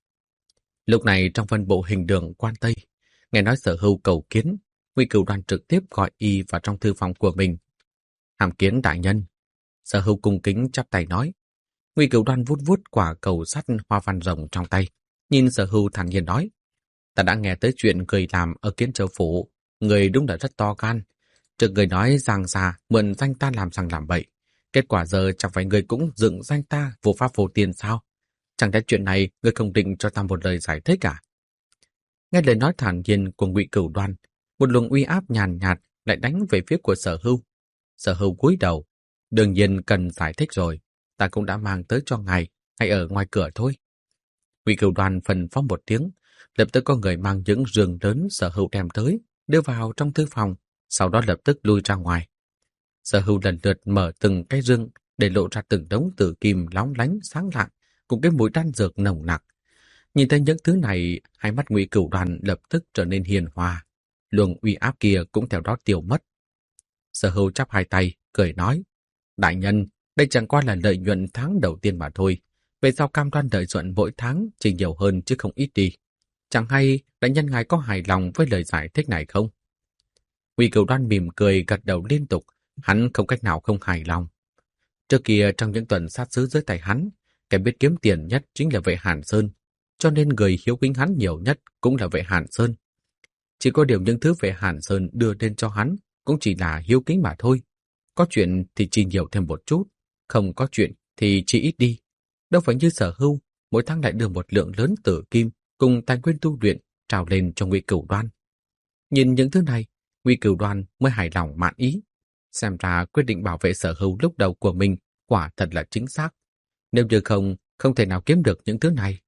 Lúc này trong phân bộ hình đường quan Tây, nghe nói Sở Hưu cầu kiến, Ngụy Cửu Đoan trực tiếp gọi y vào trong thư phòng của mình. Hàm kiến đại nhân. Sở Hưu cung kính chắp tay nói. Ngụy Cửu Đoan vuốt vuốt quả cầu sắt hoa văn rồng trong tay, nhìn Sở Hưu thản nhiên nói: Ta đã nghe tới chuyện người làm ở Kiến Châu Phủ, người đúng là rất to gan. Trước người nói rằng già mượn danh ta làm sằng làm bậy, kết quả giờ chẳng phải người cũng dựng danh ta vô pháp vô tiền sao? Chẳng lẽ chuyện này người không định cho ta một lời giải thích cả? Nghe lời nói thản nhiên của Ngụy Cửu Đoan, một luồng uy áp nhàn nhạt lại đánh về phía của Sở Hưu. Sở Hưu cúi đầu, đương nhiên cần giải thích rồi, ta cũng đã mang tới cho ngài, hay ở ngoài cửa thôi. Ngụy Cửu Đoan phân phó một tiếng, lập tức có người mang những giường lớn Sở Hưu đem tới, đưa vào trong thư phòng, sau đó lập tức lui ra ngoài. Sở Hưu lần lượt mở từng cái giường để lộ ra từng đống tử kim lóng lánh sáng lạng cùng cái mùi đan dược nồng nặc. Nhìn thấy những thứ này, hai mắt Ngụy Cửu Đoan lập tức trở nên hiền hòa, luồng uy áp kia cũng theo đó tiêu mất. Sở Hưu chắp hai tay, cười nói: Đại nhân, đây chẳng qua là lợi nhuận tháng đầu tiên mà thôi. Về sau cam đoan lợi nhuận mỗi tháng chỉ nhiều hơn chứ không ít đi. Chẳng hay đại nhân ngài có hài lòng với lời giải thích này không? Ngụy Cửu Đoan mỉm cười gật đầu liên tục, hắn không cách nào không hài lòng. Trước kia trong những tuần sát sứ dưới tay hắn, kẻ biết kiếm tiền nhất chính là Vệ Hàn Sơn. cho nên người hiếu kính hắn nhiều nhất cũng là vệ Hàn Sơn. Chỉ có điều những thứ vệ Hàn Sơn đưa lên cho hắn cũng chỉ là hiếu kính mà thôi. Có chuyện thì chi nhiều thêm một chút, không có chuyện thì chi ít đi. Đâu phải như Sở Hưu, mỗi tháng lại đưa một lượng lớn tử kim cùng tài nguyên tu luyện trào lên cho Ngụy Cửu Đoan. Nhìn những thứ này, Ngụy Cửu Đoan mới hài lòng mãn ý. Xem ra quyết định bảo vệ Sở Hưu lúc đầu của mình quả thật là chính xác. Nếu như không thể nào kiếm được những thứ này.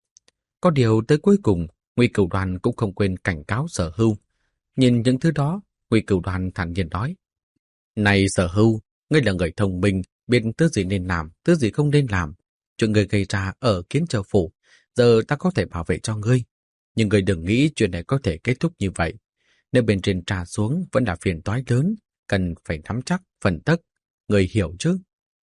Có điều tới cuối cùng, Ngụy Cửu Đoan cũng không quên cảnh cáo Sở Hưu. Nhìn những thứ đó, Ngụy Cửu Đoan thản nhiên nói: "Này Sở Hưu, ngươi là người thông minh, biết thứ gì nên làm, thứ gì không nên làm. Chuyện ngươi gây ra ở Kiến Châu phủ, giờ ta có thể bảo vệ cho ngươi. Nhưng ngươi đừng nghĩ chuyện này có thể kết thúc như vậy. Nếu bên trên trà xuống vẫn là phiền toái lớn, cần phải nắm chắc, phần tấc. Ngươi hiểu chứ?"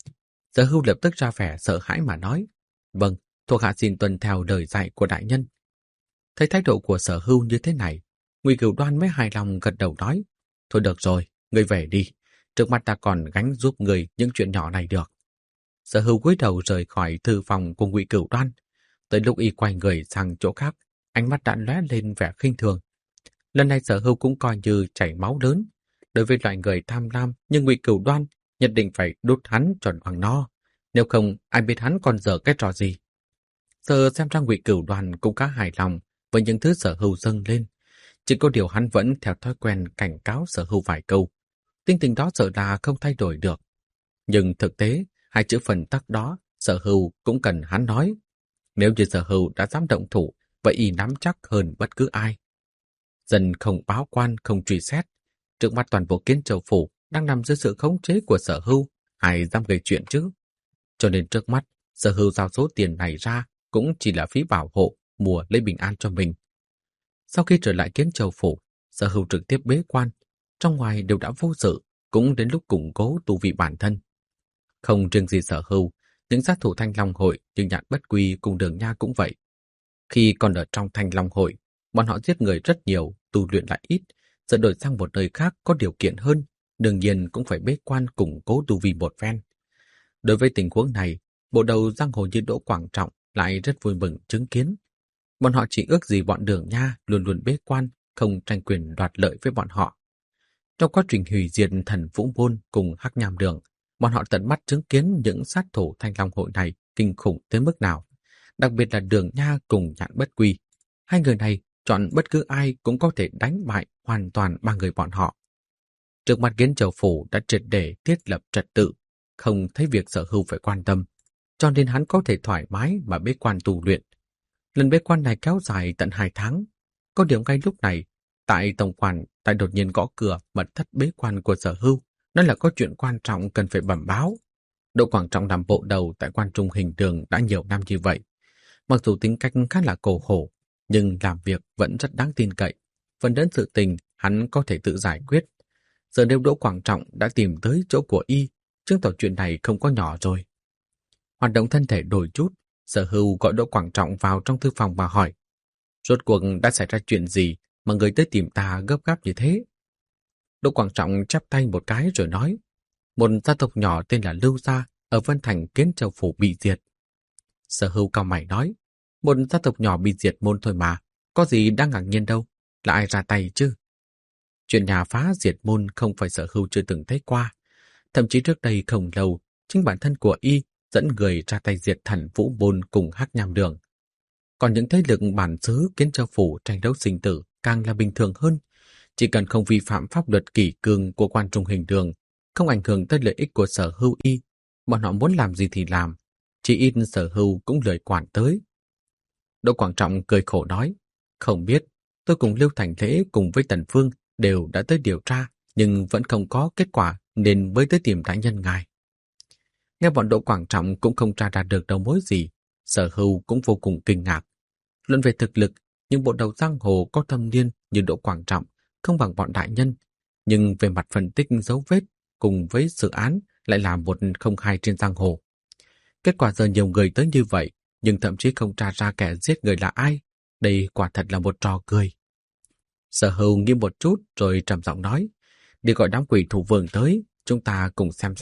Sở Hưu lập tức ra vẻ sợ hãi mà nói: "Vâng, thuộc hạ xin tuân theo lời dạy của đại nhân." Thấy thái độ của Sở Hưu như thế này, Ngụy Cửu Đoan mới hài lòng gật đầu nói: "Thôi được rồi, ngươi về đi. Trước mặt ta còn gánh giúp ngươi những chuyện nhỏ này được." Sở Hưu cúi đầu rời khỏi thư phòng của Ngụy Cửu Đoan. Tới lúc y quay người sang chỗ khác, ánh mắt đã lóe lên vẻ khinh thường. Lần này Sở Hưu cũng coi như chảy máu lớn. Đối với loại người tham lam như Ngụy Cửu Đoan, nhất định phải đốt hắn tròn bằng no. Nếu không, ai biết hắn còn dở cái trò gì. Giờ xem ra Ngụy Cửu Đoan cũng khá hài lòng với những thứ Sở Hưu dâng lên. Chỉ có điều hắn vẫn theo thói quen cảnh cáo Sở Hưu vài câu. Tính tình đó sợ là không thay đổi được. Nhưng thực tế, hai chữ phần tắc đó, Sở Hưu cũng cần hắn nói. Nếu như Sở Hưu đã dám động thủ, vậy y nắm chắc hơn bất cứ ai. Dân không báo quan, không truy xét. Trước mắt toàn bộ Kiến Châu phủ đang nằm dưới sự khống chế của Sở Hưu, ai dám gây chuyện chứ? Cho nên trước mắt, Sở Hưu giao số tiền này ra cũng chỉ là phí bảo hộ, mua lấy bình an cho mình. Sau khi trở lại Kiến Châu phủ, Sở Hưu trực tiếp bế quan, trong ngoài đều đã vô sự, cũng đến lúc củng cố tu vi bản thân. Không riêng gì Sở Hưu, những sát thủ Thanh Long hội như Nhạn Bất Quy cùng Đường Nha cũng vậy. Khi còn ở trong Thanh Long hội, bọn họ giết người rất nhiều, tu luyện lại ít, giờ đổi sang một nơi khác có điều kiện hơn, đương nhiên cũng phải bế quan củng cố tu vi một phen. Đối với tình huống này, bộ đầu giang hồ như Đỗ Quảng Trọng lại rất vui mừng chứng kiến. Bọn họ chỉ ước gì bọn Đường Nha luôn luôn bế quan, không tranh quyền đoạt lợi với bọn họ. Trong quá trình hủy diệt Thần Vũ Môn cùng Hắc Nham Đường, bọn họ tận mắt chứng kiến những sát thủ Thanh Long hội này kinh khủng tới mức nào. Đặc biệt là Đường Nha cùng Nhạn Bất Quy. Hai người này chọn bất cứ ai cũng có thể đánh bại hoàn toàn ba người bọn họ. Trước mặt Kiến Châu phủ đã triệt để thiết lập trật tự, không thấy việc Sở Hưu phải quan tâm, cho nên hắn có thể thoải mái mà bế quan tu luyện. Lần bế quan này kéo dài tận 2 tháng. Có điều ngay lúc này, tại tổng quản tại đột nhiên gõ cửa mật thất bế quan của Sở Hưu, nói là có chuyện quan trọng cần phải bẩm báo. Đỗ Quảng Trọng làm bộ đầu tại quan trung hình đường đã nhiều năm như vậy. Mặc dù tính cách khá là cổ hổ, nhưng làm việc vẫn rất đáng tin cậy. Phần lớn sự tình hắn có thể tự giải quyết. Giờ nếu Đỗ Quảng Trọng đã tìm tới chỗ của y, chứng tỏ chuyện này không có nhỏ rồi. Hoạt động thân thể đổi chút, Sở Hưu gọi Đỗ Quảng Trọng vào trong thư phòng và hỏi: "Rốt cuộc đã xảy ra chuyện gì mà người tới tìm ta gấp gáp như thế?" Đỗ Quảng Trọng chắp tay một cái rồi nói: "Một gia tộc nhỏ tên là Lưu Gia ở Vân Thành Kiến Châu phủ bị diệt." Sở Hưu cau mày nói: "Một gia tộc nhỏ bị diệt môn thôi mà, có gì đang ngạc nhiên đâu, là ai ra tay chứ?" Chuyện nhà phá diệt môn không phải Sở Hưu chưa từng thấy qua. Thậm chí trước đây không lâu, chính bản thân của y dẫn người ra tay diệt Thần Vũ Môn cùng Hắc Nham Đường. Còn những thế lực bản xứ Kiến Châu phủ tranh đấu sinh tử càng là bình thường hơn. Chỉ cần không vi phạm pháp luật kỷ cương của quan trung hình đường, không ảnh hưởng tới lợi ích của Sở Hưu y, bọn họ muốn làm gì thì làm, chỉ ít Sở Hưu cũng lười quản tới. Đỗ Quảng Trọng cười khổ nói: "Không biết, tôi cùng Lưu Thành Lễ cùng với Tần Phương đều đã tới điều tra, nhưng vẫn không có kết quả nên mới tới tìm đại nhân ngài." Nghe bọn Đỗ Quảng Trọng cũng không tra ra được đầu mối gì, Sở Hưu cũng vô cùng kinh ngạc. Luận về thực lực, những bộ đầu giang hồ có thâm niên như Đỗ Quảng Trọng không bằng bọn đại nhân, nhưng về mặt phân tích dấu vết cùng với sự án lại là 102 trên giang hồ. Kết quả giờ nhiều người tới như vậy, nhưng thậm chí không tra ra kẻ giết người là ai. Đây quả thật là một trò cười. Sở Hưu nghĩ một chút rồi trầm giọng nói: "Đi gọi đám quỷ thủ vương tới, chúng ta cùng xem."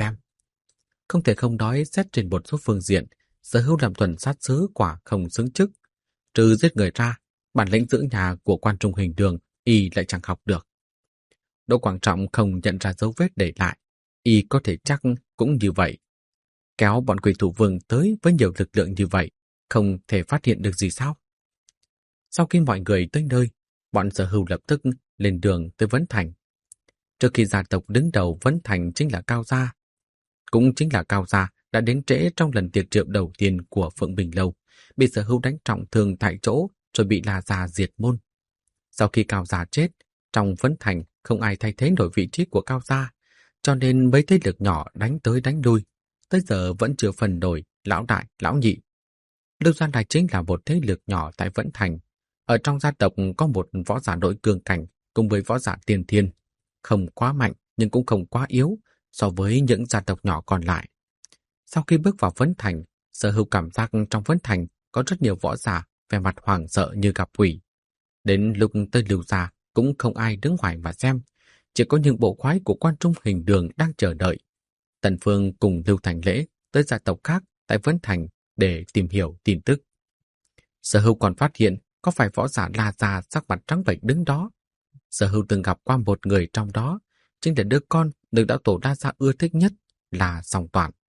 Không thể không nói, xét trên một số phương diện, Sở Hưu làm tuần sát sứ quả không xứng chức. trừ giết người ra, bản lĩnh giữ nhà của quan trung hình đường y lại chẳng học được. Đỗ Quảng Trọng không nhận ra dấu vết để lại, y có thể chắc cũng như vậy. Kéo bọn quỷ thủ vương tới với nhiều lực lượng như vậy, không thể phát hiện được gì sao? Sau khi mọi người tới nơi, bọn Sở Hưu lập tức lên đường tới Vấn Thành. Trước khi gia tộc đứng đầu Vấn Thành chính là Cao Gia. Cũng chính là Cao Gia đã đến trễ trong lần tiệc rượu đầu tiên của Phượng Bình Lâu, bị Sở Hưu đánh trọng thương tại chỗ rồi bị La Gia diệt môn. Sau khi Cao Gia chết, trong Vấn Thành không ai thay thế nổi vị trí của Cao Gia, cho nên mấy thế lực nhỏ đánh tới đánh lui, tới giờ vẫn chưa phần nổi lão đại, lão nhị. Lưu Gia này chính là một thế lực nhỏ tại Vẫn Thành. Ở trong gia tộc có một võ giả nội cường cảnh cùng với võ giả tiên thiên, không quá mạnh nhưng cũng không quá yếu so với những gia tộc nhỏ còn lại. Sau khi bước vào Vấn Thành, Sở Hưu cảm giác trong Vấn Thành có rất nhiều võ giả vẻ mặt hoảng sợ như gặp quỷ. Đến lúc tới Lưu Gia cũng không ai đứng ngoài mà xem, chỉ có những bộ khoái của quan trung hình đường đang chờ đợi. Tần Phương cùng Lưu Thành Lễ tới gia tộc khác tại Vấn Thành để tìm hiểu tin tức. Sở Hưu còn phát hiện có phải võ giả La Gia sắc mặt trắng bệch đứng đó. Sở Hưu từng gặp qua một người trong đó, chính là đứa con được đạo tổ La Gia ưa thích nhất là Song Toàn.